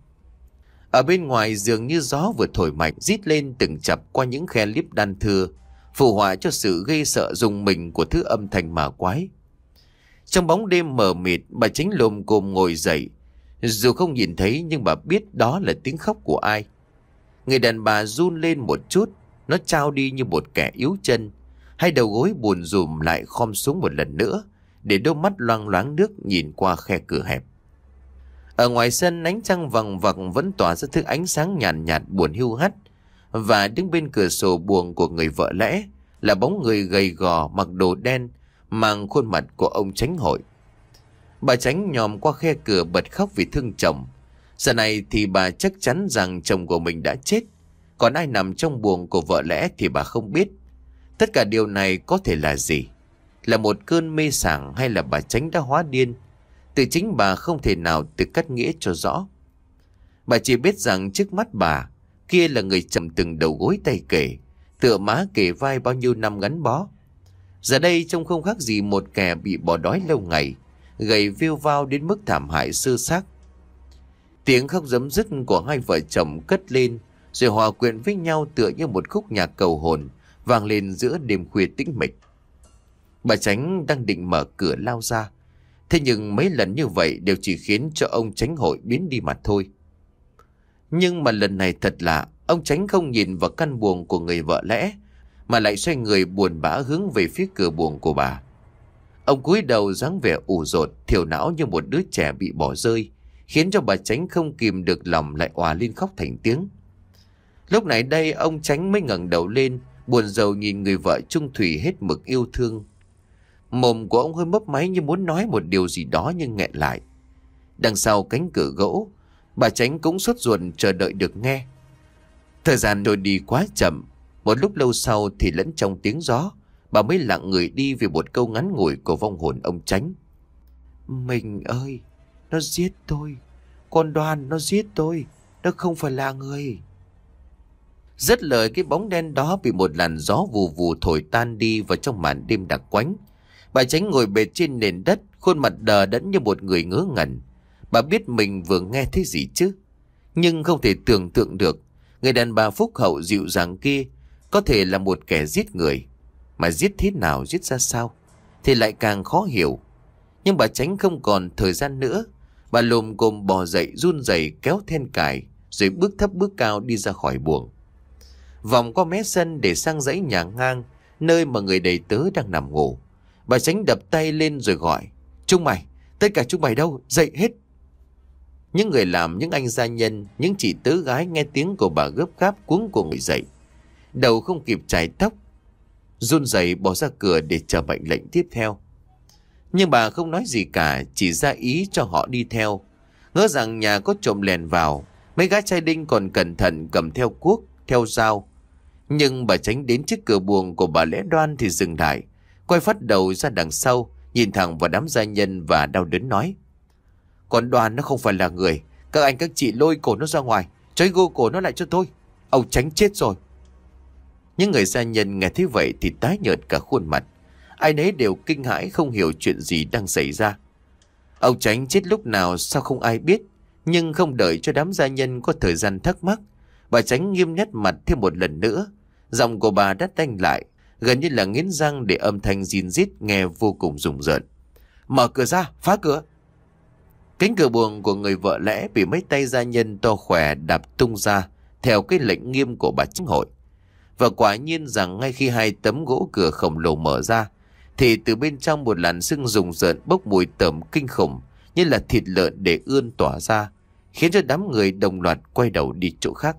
Ở bên ngoài dường như gió vừa thổi mạnh rít lên từng chập qua những khe liếp đan thưa, phù họa cho sự gây sợ rùng mình của thứ âm thanh ma quái. Trong bóng đêm mờ mịt, bà Chánh lồm cồm ngồi dậy. Dù không nhìn thấy nhưng bà biết đó là tiếng khóc của ai. Người đàn bà run lên một chút, nó trao đi như một kẻ yếu chân. Hai đầu gối buồn rùm lại khom xuống một lần nữa, để đôi mắt loang loáng nước nhìn qua khe cửa hẹp. Ở ngoài sân, ánh trăng vằng vặc vẫn tỏa ra thứ ánh sáng nhàn nhạt, nhạt buồn hiu hắt. Và đứng bên cửa sổ buồng của người vợ lẽ là bóng người gầy gò mặc đồ đen, mang khuôn mặt của ông Chánh Hội. Bà Chánh nhòm qua khe cửa bật khóc vì thương chồng. Giờ này thì bà chắc chắn rằng chồng của mình đã chết. Còn ai nằm trong buồng của vợ lẽ thì bà không biết. Tất cả điều này có thể là gì? Là một cơn mê sảng hay là bà Chánh đã hóa điên? Từ chính bà không thể nào tự cắt nghĩa cho rõ. Bà chỉ biết rằng trước mắt bà, kia là người chồng từng đầu gối tay kề, tựa má kề vai bao nhiêu năm gắn bó. Giờ đây trông không khác gì một kẻ bị bỏ đói lâu ngày, gầy viêu vao đến mức thảm hại sơ xác. Tiếng khóc giấm dứt của hai vợ chồng cất lên, rồi hòa quyện với nhau tựa như một khúc nhạc cầu hồn vang lên giữa đêm khuya tĩnh mịch. Bà Chánh đang định mở cửa lao ra, thế nhưng mấy lần như vậy đều chỉ khiến cho ông Chánh Hội biến đi mặt thôi. Nhưng mà lần này thật lạ, ông Chánh không nhìn vào căn buồng của người vợ lẽ, mà lại xoay người buồn bã hướng về phía cửa buồng của bà. Ông cúi đầu dáng vẻ ủ rột, thiểu não như một đứa trẻ bị bỏ rơi, khiến cho bà Chánh không kìm được lòng lại òa lên khóc thành tiếng. Lúc này đây ông Chánh mới ngẩng đầu lên, buồn rầu nhìn người vợ trung thủy hết mực yêu thương. Mồm của ông hơi mấp máy như muốn nói một điều gì đó nhưng nghẹn lại. Đằng sau cánh cửa gỗ, bà Chánh cũng sốt ruột chờ đợi được nghe. Thời gian trôi đi quá chậm. Một lúc lâu sau thì lẫn trong tiếng gió, bà mới lặng người đi về một câu ngắn ngủi của vong hồn ông Chánh. Mình ơi, nó giết tôi. Con Đoan nó giết tôi. Nó không phải là người. Dứt lời, cái bóng đen đó bị một làn gió vù vù thổi tan đi vào trong màn đêm đặc quánh. Bà Chánh ngồi bệt trên nền đất, khuôn mặt đờ đẫn như một người ngớ ngẩn. Bà biết mình vừa nghe thấy gì chứ, nhưng không thể tưởng tượng được người đàn bà phúc hậu dịu dàng kia có thể là một kẻ giết người. Mà giết thế nào, giết ra sao thì lại càng khó hiểu. Nhưng bà Chánh không còn thời gian nữa. Bà lồm cồm bò dậy, run rẩy kéo then cài, rồi bước thấp bước cao đi ra khỏi buồng, vòng qua mé sân để sang dãy nhà ngang, nơi mà người đầy tớ đang nằm ngủ. Bà Chánh đập tay lên rồi gọi: Chúng mày, tất cả chúng mày đâu, dậy hết. Những người làm, những anh gia nhân, những chị tớ gái nghe tiếng của bà gấp gáp cuống cuồng ngồi dậy, đầu không kịp chải tóc, run rẩy bỏ ra cửa để chờ mệnh lệnh tiếp theo. Nhưng bà không nói gì cả, chỉ ra ý cho họ đi theo, ngỡ rằng nhà có trộm lèn vào. Mấy gái trai đinh còn cẩn thận cầm theo cuốc, theo dao. Nhưng bà Chánh đến trước cửa buồng của bà Lẽ Đoan thì dừng lại, quay phát đầu ra đằng sau, nhìn thẳng vào đám gia nhân và đau đớn nói: Con Đoan nó không phải là người. Các anh các chị lôi cổ nó ra ngoài, trói gô cổ nó lại cho tôi. Ông Chánh chết rồi. Những người gia nhân nghe thấy vậy thì tái nhợt cả khuôn mặt. Ai nấy đều kinh hãi không hiểu chuyện gì đang xảy ra. Ông Chánh chết lúc nào sao không ai biết. Nhưng không đợi cho đám gia nhân có thời gian thắc mắc, bà Chánh nghiêm nét mặt thêm một lần nữa. Giọng của bà đã tanh lại, gần như là nghiến răng để âm thanh rin rít nghe vô cùng rùng rợn. Mở cửa ra, phá cửa. Cánh cửa buồng của người vợ lẽ bị mấy tay gia nhân to khỏe đạp tung ra theo cái lệnh nghiêm của bà Chánh hội. Và quả nhiên rằng ngay khi hai tấm gỗ cửa khổng lồ mở ra, thì từ bên trong một làn sương rùng rợn bốc mùi tởm kinh khủng như là thịt lợn để ươn tỏa ra, khiến cho đám người đồng loạt quay đầu đi chỗ khác.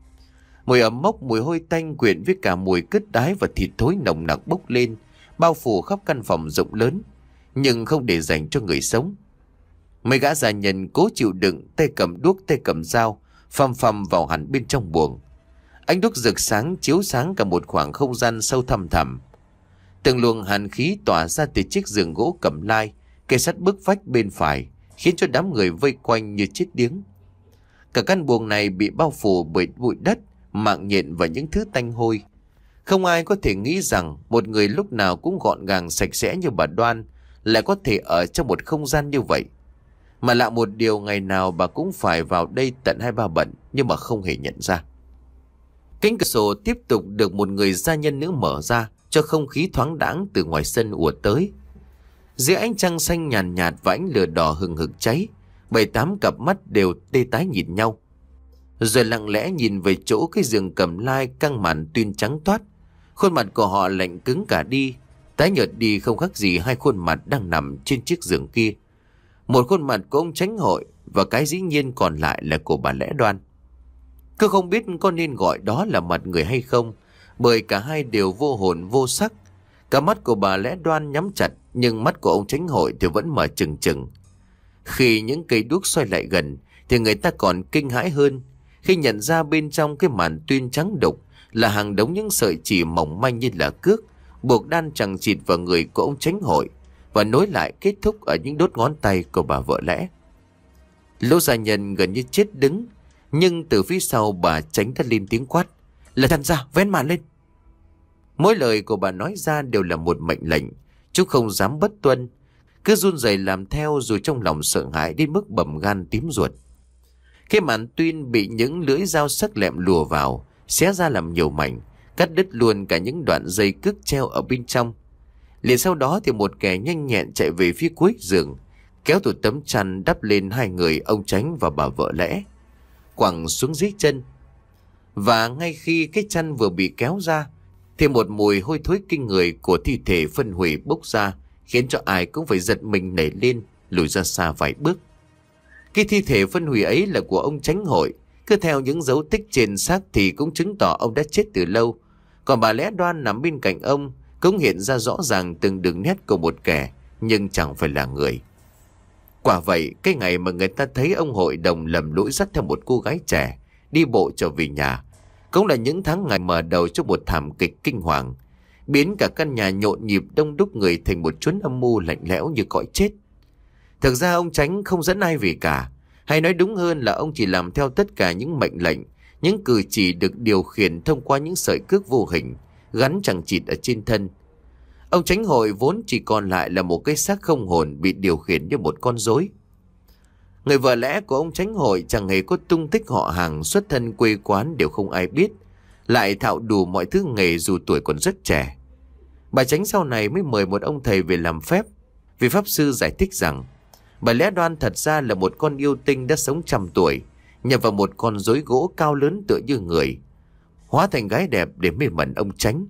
Mùi ẩm mốc, mùi hôi tanh quyện với cả mùi cứt đái và thịt thối nồng nặc bốc lên, bao phủ khắp căn phòng rộng lớn, nhưng không để dành cho người sống. Mấy gã già nhân cố chịu đựng, tay cầm đuốc tay cầm dao, phăm phăm vào hẳn bên trong buồng. Ánh đuốc rực sáng chiếu sáng cả một khoảng không gian sâu thăm thẳm. Từng luồng hàn khí tỏa ra từ chiếc giường gỗ cầm lai kê sát bức vách bên phải, khiến cho đám người vây quanh như chết điếng. Cả căn buồng này bị bao phủ bởi bụi đất, mạng nhện và những thứ tanh hôi. Không ai có thể nghĩ rằng một người lúc nào cũng gọn gàng sạch sẽ như bà Đoan lại có thể ở trong một không gian như vậy. Mà lạ một điều, ngày nào bà cũng phải vào đây tận hai ba bận, nhưng mà không hề nhận ra. Cánh cửa sổ tiếp tục được một người gia nhân nữ mở ra, cho không khí thoáng đãng từ ngoài sân ùa tới. Dưới ánh trăng xanh nhàn nhạt, nhạt và ánh lửa đỏ hừng hực cháy, bảy tám cặp mắt đều tê tái nhìn nhau, rồi lặng lẽ nhìn về chỗ cái giường cầm lai căng màn tuyên trắng toát. Khuôn mặt của họ lạnh cứng cả đi, tái nhợt đi không khác gì hai khuôn mặt đang nằm trên chiếc giường kia. Một khuôn mặt của ông Chánh hội, và cái dĩ nhiên còn lại là của bà Lẽ Đoan. Cứ không biết có nên gọi đó là mặt người hay không, bởi cả hai đều vô hồn vô sắc. Cả mắt của bà Lẽ Đoan nhắm chặt, nhưng mắt của ông Chánh hội thì vẫn mở trừng trừng. Khi những cây đuốc xoay lại gần, thì người ta còn kinh hãi hơn khi nhận ra bên trong cái màn tuyên trắng đục là hàng đống những sợi chỉ mỏng manh như là cước, buộc đan chằng chịt vào người của ông Chánh hội và nối lại kết thúc ở những đốt ngón tay của bà vợ lẽ. Lỗ gia nhân gần như chết đứng, nhưng từ phía sau bà Chánh đã lên tiếng quát: "Là thần ra, vén màn lên!" Mỗi lời của bà nói ra đều là một mệnh lệnh, chú không dám bất tuân, cứ run rẩy làm theo dù trong lòng sợ hãi đến mức bầm gan tím ruột. Cái màn tuyên bị những lưỡi dao sắc lẹm lùa vào, xé ra làm nhiều mảnh, cắt đứt luôn cả những đoạn dây cước treo ở bên trong. Liền sau đó thì một kẻ nhanh nhẹn chạy về phía cuối giường, kéo tụt tấm chăn đắp lên hai người ông Chánh và bà vợ lẽ, quẳng xuống dưới chân. Và ngay khi cái chăn vừa bị kéo ra, thì một mùi hôi thối kinh người của thi thể phân hủy bốc ra, khiến cho ai cũng phải giật mình nảy lên, lùi ra xa vài bước. Cái thi thể phân hủy ấy là của ông Chánh hội, cứ theo những dấu tích trên xác thì cũng chứng tỏ ông đã chết từ lâu. Còn bà Lẽ Đoan nằm bên cạnh ông cũng hiện ra rõ ràng từng đường nét của một kẻ, nhưng chẳng phải là người. Quả vậy, cái ngày mà người ta thấy ông hội đồng lầm lũi dắt theo một cô gái trẻ đi bộ trở về nhà, cũng là những tháng ngày mở đầu cho một thảm kịch kinh hoàng, biến cả căn nhà nhộn nhịp đông đúc người thành một chốn âm mưu lạnh lẽo như cõi chết. Thực ra ông Chánh không dẫn ai về cả, hay nói đúng hơn là ông chỉ làm theo tất cả những mệnh lệnh, những cử chỉ được điều khiển thông qua những sợi cước vô hình gắn chằng chịt ở trên thân. Ông Chánh hội vốn chỉ còn lại là một cái xác không hồn bị điều khiển như một con rối. Người vợ lẽ của ông Chánh hội chẳng hề có tung tích họ hàng, xuất thân quê quán đều không ai biết, lại thạo đủ mọi thứ nghề dù tuổi còn rất trẻ. Bà Chánh sau này mới mời một ông thầy về làm phép, vì pháp sư giải thích rằng bà Lẽ Đoan thật ra là một con yêu tinh đã sống trăm tuổi, nhập vào một con rối gỗ cao lớn tựa như người, hóa thành gái đẹp để mê mẩn ông Chánh.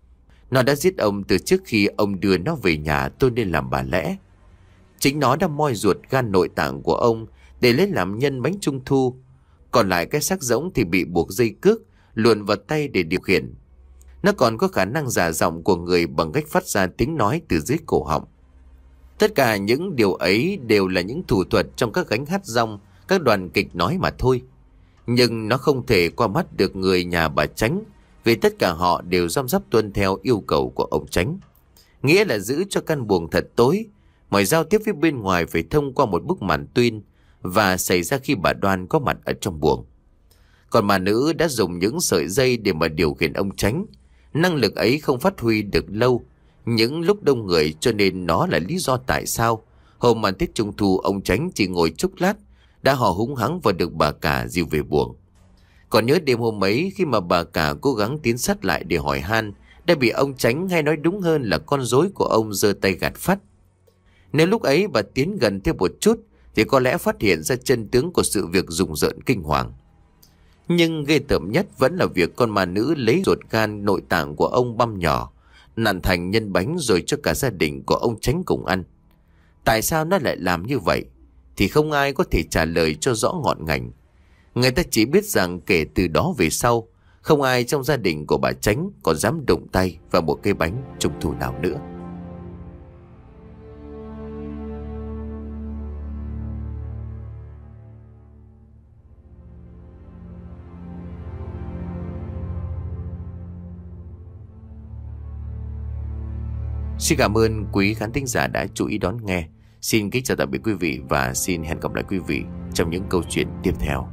Nó đã giết ông từ trước khi ông đưa nó về nhà tôi nên làm bà Lẽ. Chính nó đã moi ruột gan nội tạng của ông để lấy làm nhân bánh trung thu. Còn lại cái xác rỗng thì bị buộc dây cước, luồn vào tay để điều khiển. Nó còn có khả năng giả giọng của người bằng cách phát ra tiếng nói từ dưới cổ họng. Tất cả những điều ấy đều là những thủ thuật trong các gánh hát rong, các đoàn kịch nói mà thôi. Nhưng nó không thể qua mắt được người nhà bà Chánh, vì tất cả họ đều răm rắp tuân theo yêu cầu của ông Chánh. Nghĩa là giữ cho căn buồng thật tối, mọi giao tiếp với bên ngoài phải thông qua một bức màn tuyên, và xảy ra khi bà Đoan có mặt ở trong buồng. Còn bà nữ đã dùng những sợi dây để mà điều khiển ông Chánh. Năng lực ấy không phát huy được lâu, những lúc đông người, cho nên nó là lý do tại sao hôm màn Tết Trung Thu ông Chánh chỉ ngồi chốc lát đã hò húng hắng và được bà cả dìu về buồng. Còn nhớ đêm hôm ấy, khi mà bà cả cố gắng tiến sát lại để hỏi han, đã bị ông Chánh, hay nói đúng hơn là con rối của ông, giơ tay gạt phắt. Nếu lúc ấy bà tiến gần thêm một chút thì có lẽ phát hiện ra chân tướng của sự việc rùng rợn kinh hoàng. Nhưng ghê tởm nhất vẫn là việc con ma nữ lấy ruột gan nội tạng của ông băm nhỏ, nặn thành nhân bánh rồi cho cả gia đình của ông Chánh cùng ăn. Tại sao nó lại làm như vậy thì không ai có thể trả lời cho rõ ngọn ngành. Người ta chỉ biết rằng kể từ đó về sau, không ai trong gia đình của bà Chánh còn dám đụng tay vào một cây bánh trung thu nào nữa. Xin cảm ơn quý khán thính giả đã chú ý đón nghe. Xin kính chào tạm biệt quý vị và xin hẹn gặp lại quý vị trong những câu chuyện tiếp theo.